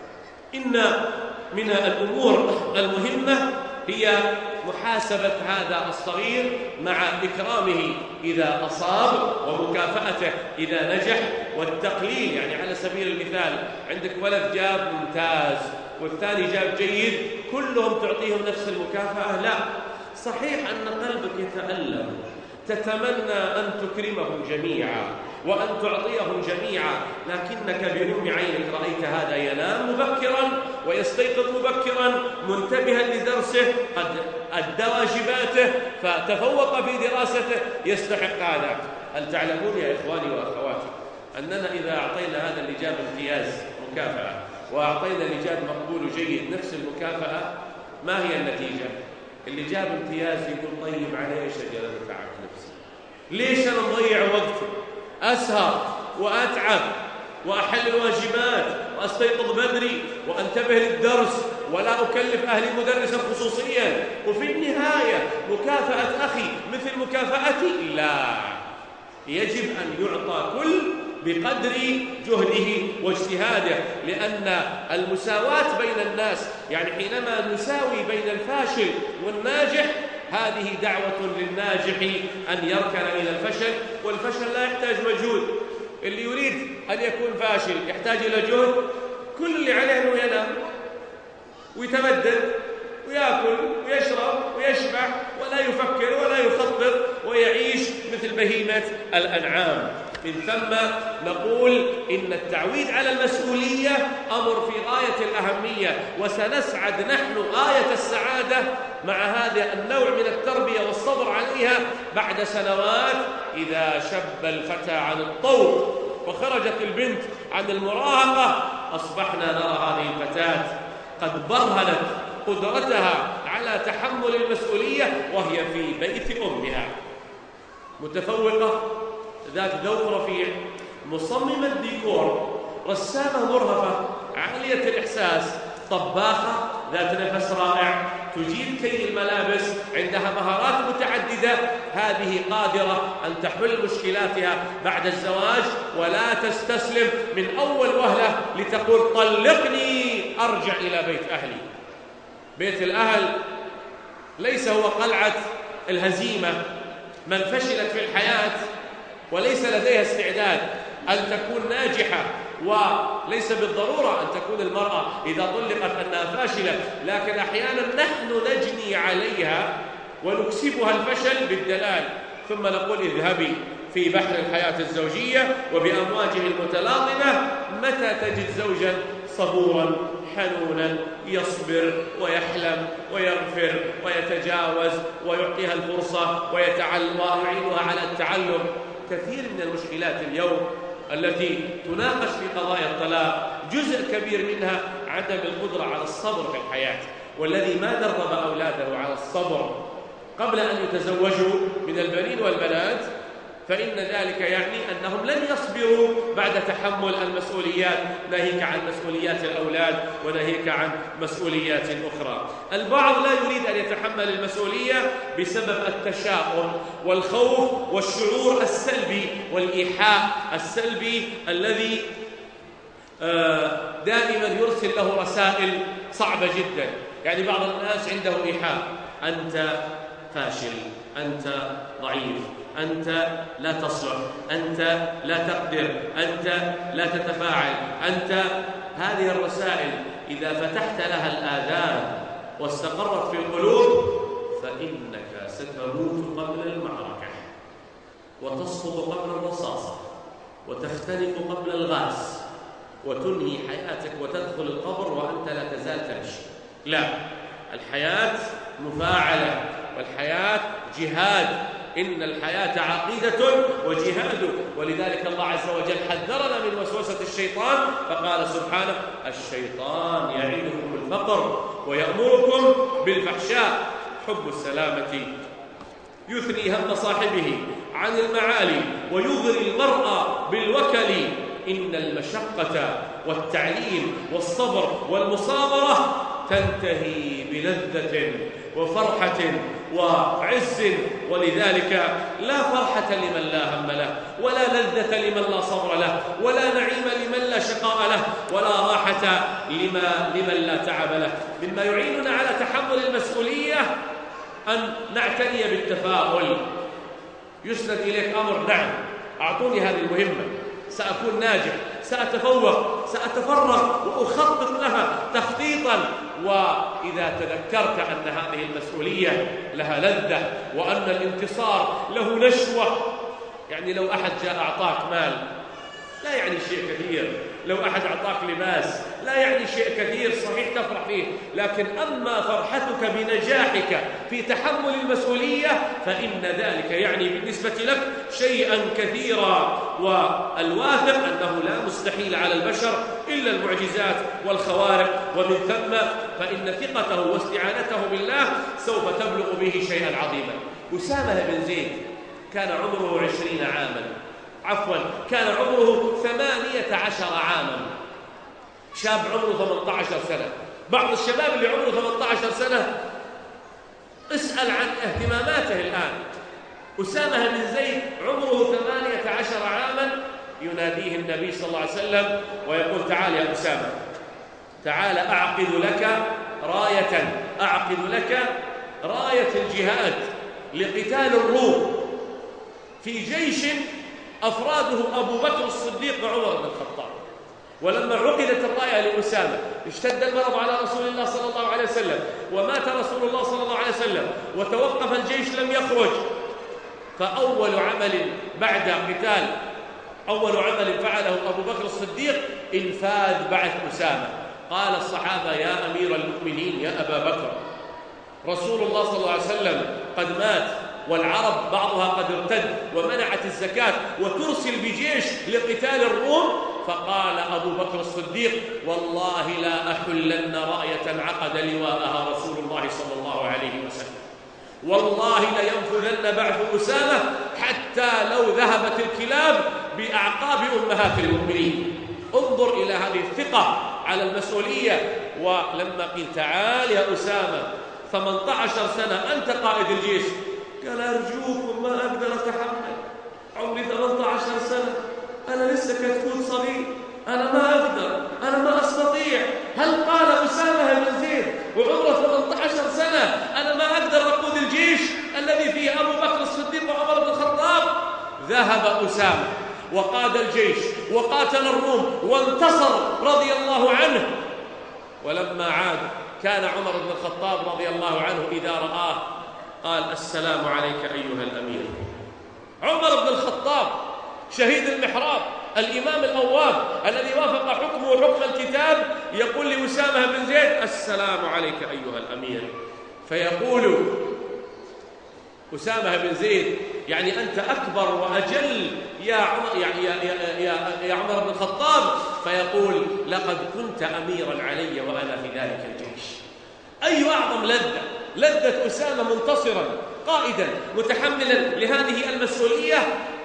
إن من الأمور المهمة هي محاسبة هذا الصغير مع إكرامه إذا أصاب ومكافأته إذا نجح، والتقليل. يعني على سبيل المثال عندك ولد جاب ممتاز والثاني جاب جيد، كلهم تعطيهم نفس المكافأة؟ لا، صحيح أن قلبك يتألم، تتمنى أن تكرمهم جميعا وأن تعطيهم جميعا، لكنك بنم عينك رأيت هذا ينام مبكرا ويستيقظ مبكرا منتبها لدرسه، قد أدى واجباته فتفوق في دراسته، يستحق هذا. هل تعلمون يا إخواني وأخواتي أننا إذا أعطينا هذا اللي جاب امتياز مكافأة وأعطينا اللي جاب مقبول جيد نفس المكافأة، ما هي النتيجة؟ اللي جاب امتياز يقول طيب عليه شجرة تعب نفسي، ليش أنا مضيع وقتي؟ أسهر وأتعب وأحل الواجبات وأستيقظ بدري وأنتبه للدرس ولا أكلف أهلي مدرسا خصوصيا، وفي النهاية مكافأة أخي مثل مكافأتي؟ لا، يجب أن يعطى كل بقدر جهده واجتهاده، لأن المساواة بين الناس، يعني حينما نساوي بين الفاشل والناجح، هذه دعوة للناجح أن يركن إلى الفشل، والفشل لا يحتاج مجهود. اللي يريد أن يكون فاشل يحتاج إلى جهد؟ كل اللي عليه أنه ينام ويتمدد ويأكل ويشرب ويشبع ولا يفكر ولا يخطط ويعيش مثل بهيمة الأنعام. من ثم نقول إن التعويد على المسؤولية أمر في غاية الأهمية، وسنسعد نحن غاية السعادة مع هذا النوع من التربية والصبر عليها بعد سنوات، إذا شب الفتى عن الطوق وخرجت البنت عن المراهقة أصبحنا نرى هذه الفتاة قد برهنت قدرتها على تحمل المسؤولية وهي في بيت أمها، متفوقة، ذات ذوق رفيع، مصممة ديكور، رسامة مرهفة، عالية الإحساس، طباخة ذات نفس رائع، تجيد كي الملابس، عندها مهارات متعددة. هذه قادرة أن تحل مشكلاتها بعد الزواج، ولا تستسلم من أول وهلة لتقول طلقني أرجع إلى بيت أهلي. بيت الأهل ليس هو قلعة الهزيمة. من فشلت في الحياة وليس لديها استعداد أن تكون ناجحة، وليس بالضرورة أن تكون المرأة إذا طلقت أنها فاشلة، لكن أحيانا نحن نجني عليها ونكسبها الفشل بالدلال، ثم نقول اذهبي في بحر الحياة الزوجية وبأمواجه المتلاطمة متى تجد زوجا صبورا حنونا يصبر ويحلم ويغفر ويتجاوز ويعطيها الفرصة ويعينها على التعلم. كثير من المشكلات اليوم التي تناقش في قضايا الطلاق جزء كبير منها عدم القدرة على الصبر في الحياة، والذي ما درب أولاده على الصبر قبل أن يتزوجوا من البنين والبنات فإن ذلك يعني أنهم لن يصبروا بعد تحمل المسؤوليات، ناهيك عن مسؤوليات الأولاد وناهيك عن مسؤوليات أخرى. البعض لا يريد أن يتحمل المسؤولية بسبب التشاؤم والخوف والشعور السلبي والإيحاء السلبي الذي دائما يرسل له رسائل صعبة جدا. يعني بعض الناس عنده إيحاء: أنت فاشل، أنت ضعيف، أنت لا تصلح، أنت لا تقدر، أنت لا تتفاعل، أنت. هذه الرسائل إذا فتحت لها الآذان واستقرت في القلوب فإنك ستموت قبل المعركة، وتسقط قبل الرصاصة، وتختنق قبل الغاز، وتنهي حياتك وتدخل القبر وأنت لا تزال تمشي. لا، الحياة مفاعلة، والحياة جهاد. إن الحياة عقيدة وجهاد، ولذلك الله عز وجل حذرنا من وسوسة الشيطان فقال سبحانه: الشيطان يعدكم الفقر ويأمركم بالفحشاء. حب السلامة يثني هم صاحبه عن المعالي ويغري المرء بالوكل. إن المشقة والتعليم والصبر والمصابرة تنتهي بلذة وفرحة وعز، ولذلك لا فرحة لمن لا هم له، ولا لذة لمن لا صبر له، ولا نعيم لمن لا شقاء له، ولا راحة لمن لا تعب له. مما يعيننا على تحمل المسؤولية أن نعتني بالتفاؤل. يسند إليك أمر: نعم، أعطوني هذه المهمة، سأكون ناجح، سأتفوق، سأتفرغ وأخطط لها تخطيطا. وإذا تذكرت أن هذه المسؤولية لها لذة وأن الانتصار له نشوة، يعني لو أحد جاء أعطاك مال لا يعني شيء كثير، لو أحد أعطاك لباس لا يعني شيء كثير، صحيح تفرح فيه، لكن أما فرحتك بنجاحك في تحمل المسؤولية فإن ذلك يعني بالنسبة لك شيئا كثيرا. والواثق أنه لا مستحيل على البشر إلا المعجزات والخوارق، ومن ثم فإن ثقته واستعانته بالله سوف تبلغ به شيئا عظيما. أسامة بن زيد كان عمره 20 عاما، كان عمره 18 عاما، شاب عمره 18 سنة. بعض الشباب اللي عمره 18 سنة اسأل عن اهتماماته الآن. أسامة بن زيد عمره 18 عاما، يناديه النبي صلى الله عليه وسلم ويقول: تعال يا أسامة، تعال أعقد لك راية الجهاد لقتال الروم في جيش أفراده أبو بكر الصديق وعمر بن الخطاب. ولما عقدت الراية لأسامة اشتد المرض على رسول الله صلى الله عليه وسلم، ومات رسول الله صلى الله عليه وسلم، وتوقف الجيش لم يخرج. فأول عمل بعد قتال أول عمل فعله أبو بكر الصديق إنفاذ بعث أسامة. قال الصحابة: يا أمير المؤمنين يا أبا بكر، رسول الله صلى الله عليه وسلم قد مات، والعرب بعضها قد ارتد ومنعت الزكاة، وترسل بجيش لقتال الروم. فقال أبو بكر الصديق: والله لا أحلن راية عقد لواءها رسول الله صلى الله عليه وسلم، والله لينفذن بعث أسامة حتى لو ذهبت الكلاب بأعقاب أمهات المؤمنين. انظر إلى هذه الثقة على المسؤولية. ولما قيل: تعال يا أسامة، 18 سنة أنت قائد الجيش، قال: أرجوكم ما أقدر أتحمل، عمري 18 سنة، أنا لسه كتكوت صغير، أنا ما أقدر، أنا ما أستطيع. هل قال أسامة بن زيد وعمره 18 سنة أنا ما أقدر أقود الجيش الذي فيه أبو بكر الصديق وعمر بن الخطاب؟ ذهب أسامة وقاد الجيش وقاتل الروم وانتصر رضي الله عنه. ولما عاد كان عمر بن الخطاب رضي الله عنه إذا رآه قال: السلام عليك أيها الأمير. عمر بن الخطاب شهيد المحراب، الإمام الأواب الذي وافق حكمه حكم الكتاب، يقول لأسامة بن زيد: السلام عليك أيها الأمير. فيقول أسامة بن زيد: يعني أنت أكبر وأجل يا عمر بن الخطاب. فيقول: لقد كنت أميرا علي وأنا في ذلك الجيش. أي أعظم لذة أسامة منتصرا قائدا متحملا لهذه المسؤولية.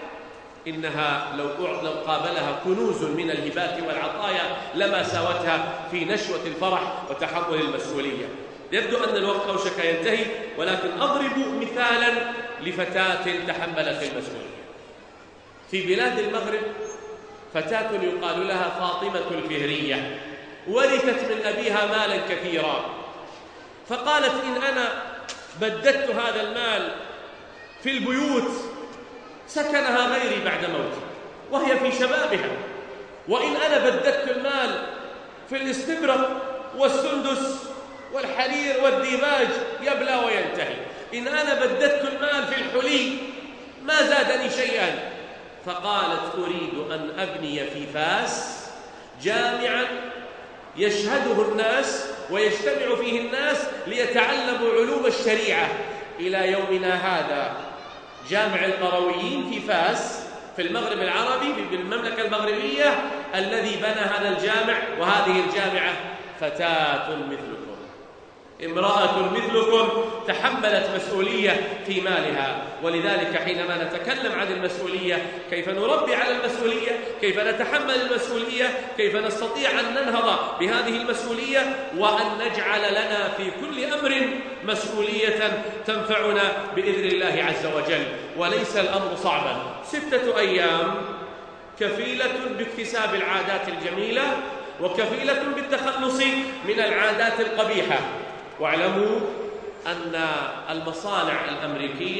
إنها لو قابلها كنوز من الهبات والعطايا لما ساوتها في نشوة الفرح وتحمل المسؤولية. يبدو أن الوقت أوشك ينتهي، ولكن أضرب مثالا لفتاة تحملت المسؤولية. في بلاد المغرب فتاة يقال لها فاطمة الفهرية، ورثت من أبيها مالا كثيرا، فقالت: إن أنا بددت هذا المال في البيوت سكنها غيري بعد موتي وهي في شبابها، وإن أنا بددت المال في الاستبرق والسندس والحرير والديباج يبلى وينتهي، إن أنا بددت المال في الحلي ما زادني شيئا. فقالت: أريد أن أبني في فاس جامعا يشهده الناس ويجتمع فيه الناس ليتعلموا علوم الشريعة. إلى يومنا هذا جامع القرويين في فاس في المغرب العربي في المملكة المغربية، الذي بنى هذا الجامع وهذه الجامعة فتاة مثلكم، امرأة مثلكم تحملت مسؤولية في مالها. ولذلك حينما نتكلم عن المسؤولية، كيف نربي على المسؤولية، كيف نتحمل المسؤولية، كيف نستطيع أن ننهض بهذه المسؤولية وأن نجعل لنا في كل أمر مسؤولية تنفعنا بإذن الله عز وجل. وليس الأمر صعبا، 6 أيام كفيلة باكتساب العادات الجميلة وكفيلة بالتخلص من العادات القبيحة. واعلموا أن المصانع الأمريكية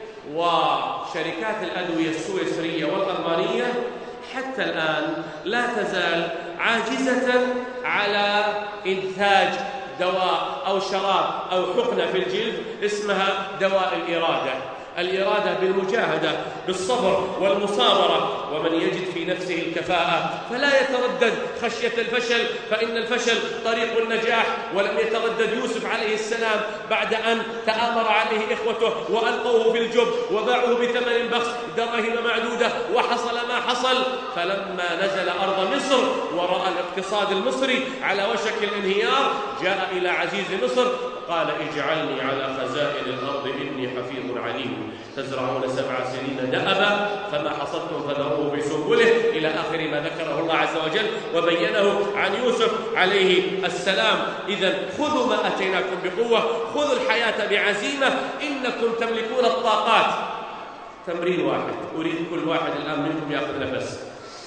وشركات الأدوية السويسرية والألمانية حتى الآن لا تزال عاجزة على إنتاج دواء أو شراب أو حقنة في الجلد اسمها دواء الإرادة بالمجاهدة بالصبر والمصابرة. ومن يجد في نفسه الكفاءة فلا يتردد خشية الفشل، فإن الفشل طريق النجاح. ولم يتردد يوسف عليه السلام بعد أن تآمر عليه إخوته وألقوه في الجب وباعوه بثمن بخس دراهم معدودة وحصل ما حصل. فلما نزل أرض مصر ورأى الاقتصاد المصري على وشك الانهيار جاء إلى عزيز مصر قال: اجعلني على خزائن الأرض إني حفيظ عليم. تزرعون 7 سنين دأبا فما حصدتم فذروه في سنبله، إلى آخر ما ذكره الله عز وجل وبينه عن يوسف عليه السلام. إذن خذوا ما أتيناكم بقوة، خذوا الحياة بعزيمة، إنكم تملكون الطاقات. تمرين واحد، أريد كل واحد الآن منكم يأخذ نفس،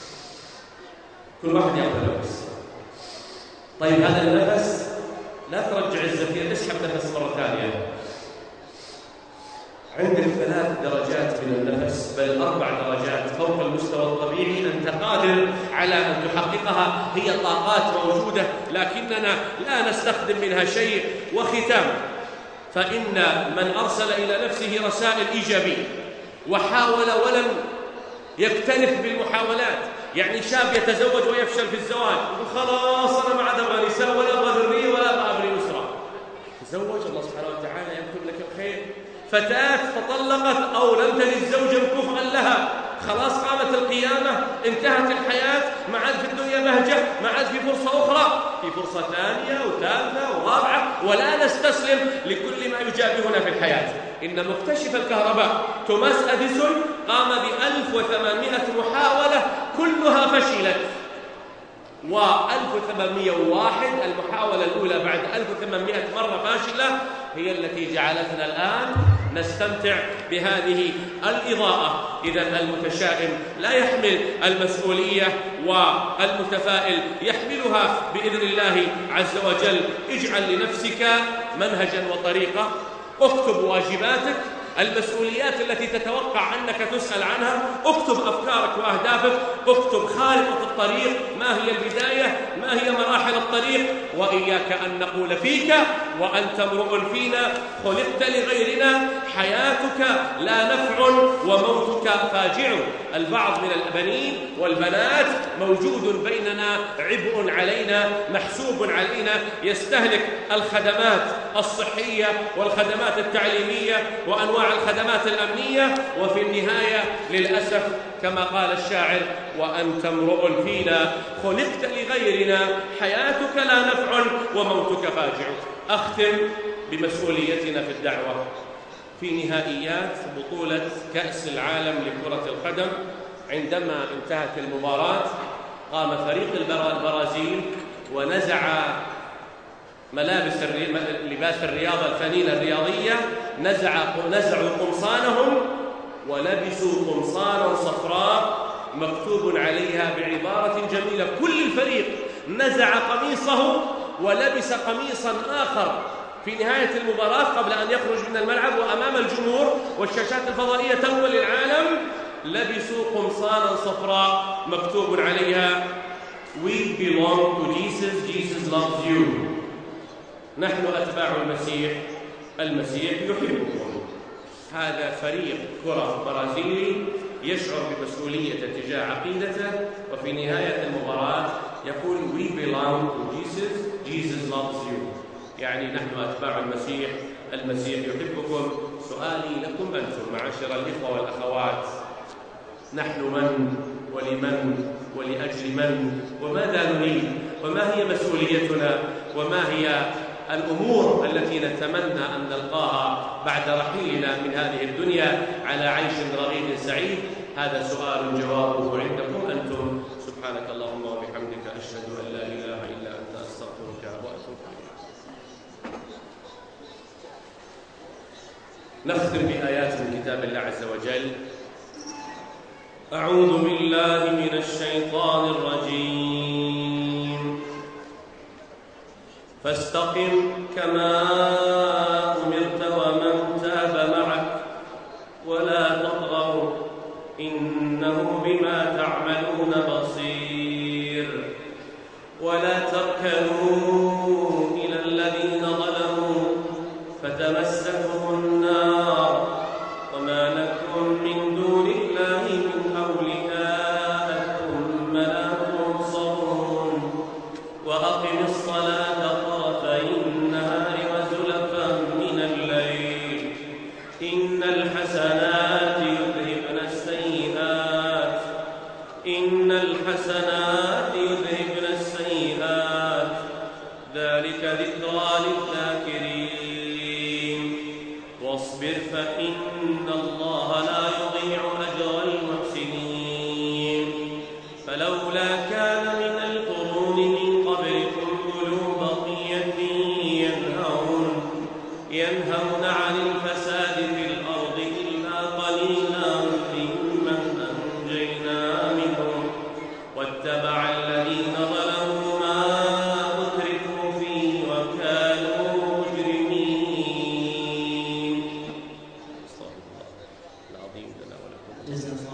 كل واحد يأخذ نفس. طيب هذا النفس لا ترجع الزفير، اسحب نفس مرة ثانية. عندك 3 درجات من النفس، بل 4 درجات فوق المستوى الطبيعي أنت قادر على أن تحققها. هي طاقات موجودة لكننا لا نستخدم منها شيء. وختام، فإن من أرسل إلى نفسه رسائل إيجابية وحاول ولم يكتنف بالمحاولات. يعني شاب يتزوج ويفشل في الزواج، خلاص أنا ما عاد أبغى نساء ولا أبغى ذرية ولا أبغى أسرة. تزوج، الله سبحانه وتعالى يكتب لك الخير. فتاة تطلقت أو لم تجد زوجا كفءا لها، خلاص قامت القيامة، انتهت الحياة، ما عاد في الدنيا بهجة، ما عاد في فرصة أخرى، في فرصة ثانية وثالثة ورابعة، ولا نستسلم لكل ما يجابهنا في الحياة. إن مكتشف الكهرباء توماس أديسون قام ب1800 محاولة كلها فشلت، و1801 المحاولة الأولى بعد 1800 مرة فاشلة هي التي جعلتنا الآن نستمتع بهذه الإضاءة. إذن المتشائم لا يحمل المسؤولية، والمتفائل يحملها بإذن الله عز وجل. اجعل لنفسك منهجا وطريقة، اكتب واجباتك، المسؤوليات التي تتوقع أنك تسأل عنها، اكتب أفكارك وأهدافك، اكتب خارطة الطريق، ما هي البداية، ما هي مراحل الطريق. وإياك أن نقول فيك وأنت امرؤ فينا، خلقت لغيرنا، حياتك لا نفع وموتك فاجع. البعض من البنين والبنات موجود بيننا، عبء علينا، محسوب علينا، يستهلك الخدمات الصحية والخدمات التعليمية وأنواع الخدمات الأمنية، وفي النهاية للأسف كما قال الشاعر: وأنت امرؤ فينا، خلقت لغيرنا، حياتك لا نفع وموتك فاجع. أختم بمسؤوليتنا في الدعوة. في نهائيات بطولة كأس العالم لكرة القدم، عندما انتهت المباراة قام فريق البرازيل ونزع لباس الرياضة، الفانيلة الرياضية، نزعوا قمصانهم ولبسوا قمصانا صفراء مكتوب عليها بعبارة جميلة. كل الفريق نزع قميصه ولبس قميصا آخر في نهاية المباراة قبل أن يخرج من الملعب وأمام الجمهور والشاشات الفضائية تنقل العالم. لبسوا قمصانا صفراء مكتوب عليها We belong to Jesus, Jesus loves you. نحن أتباع المسيح، المسيح يحبكم. هذا فريق كرة برازيلي يشعر بمسؤولية تجاه عقيدته، وفي نهاية المباراة يقول We belong to Jesus, Jesus loves you. يعني نحن أتباع المسيح، المسيح يحبكم. سؤالي لكم أنتم معاشر الإخوة والأخوات: نحن من ولمن ولأجل من وماذا نريد؟ وما هي مسؤوليتنا؟ وما هي الأمور التي نتمنى أن نلقاها بعد رحيلنا من هذه الدنيا على عيش رغيد سعيد؟ هذا سؤال جوابه عندكم أنتم. سبحانك اللهم وبحمدك، أشهد أن لا إله إلا أنت، أستغفرك وأتوب إليك. نختم بآيات من كتاب الله عز وجل. أعوذ بالله من الشيطان الرجيم. فاستقم كما أمرت ومن تاب معك ولا تطغوا إنه بما تعملون بصير. ولا تركنوا إلى الذين ظلموا فتمسكهم النار وما لكم من دون الله من أولياء ثم لا تنصرون. وأقم الصلاة طرفي النهار وزلفا من الليل إن الحسنات يذهبن السيئات ذلك ذكرى للذاكرين. واصبر فإن الله لا يضيع أجر المحسنين. فلولا كان من القرون من قبلكم أولو بقية ينهون عن الفساد في الأرض إلا قليلا ممن أنجينا منهم واتبع الذين ظلموا ما أتركوا فيه وكانوا مجرمين. استغفر الله العظيم لنا ولكم.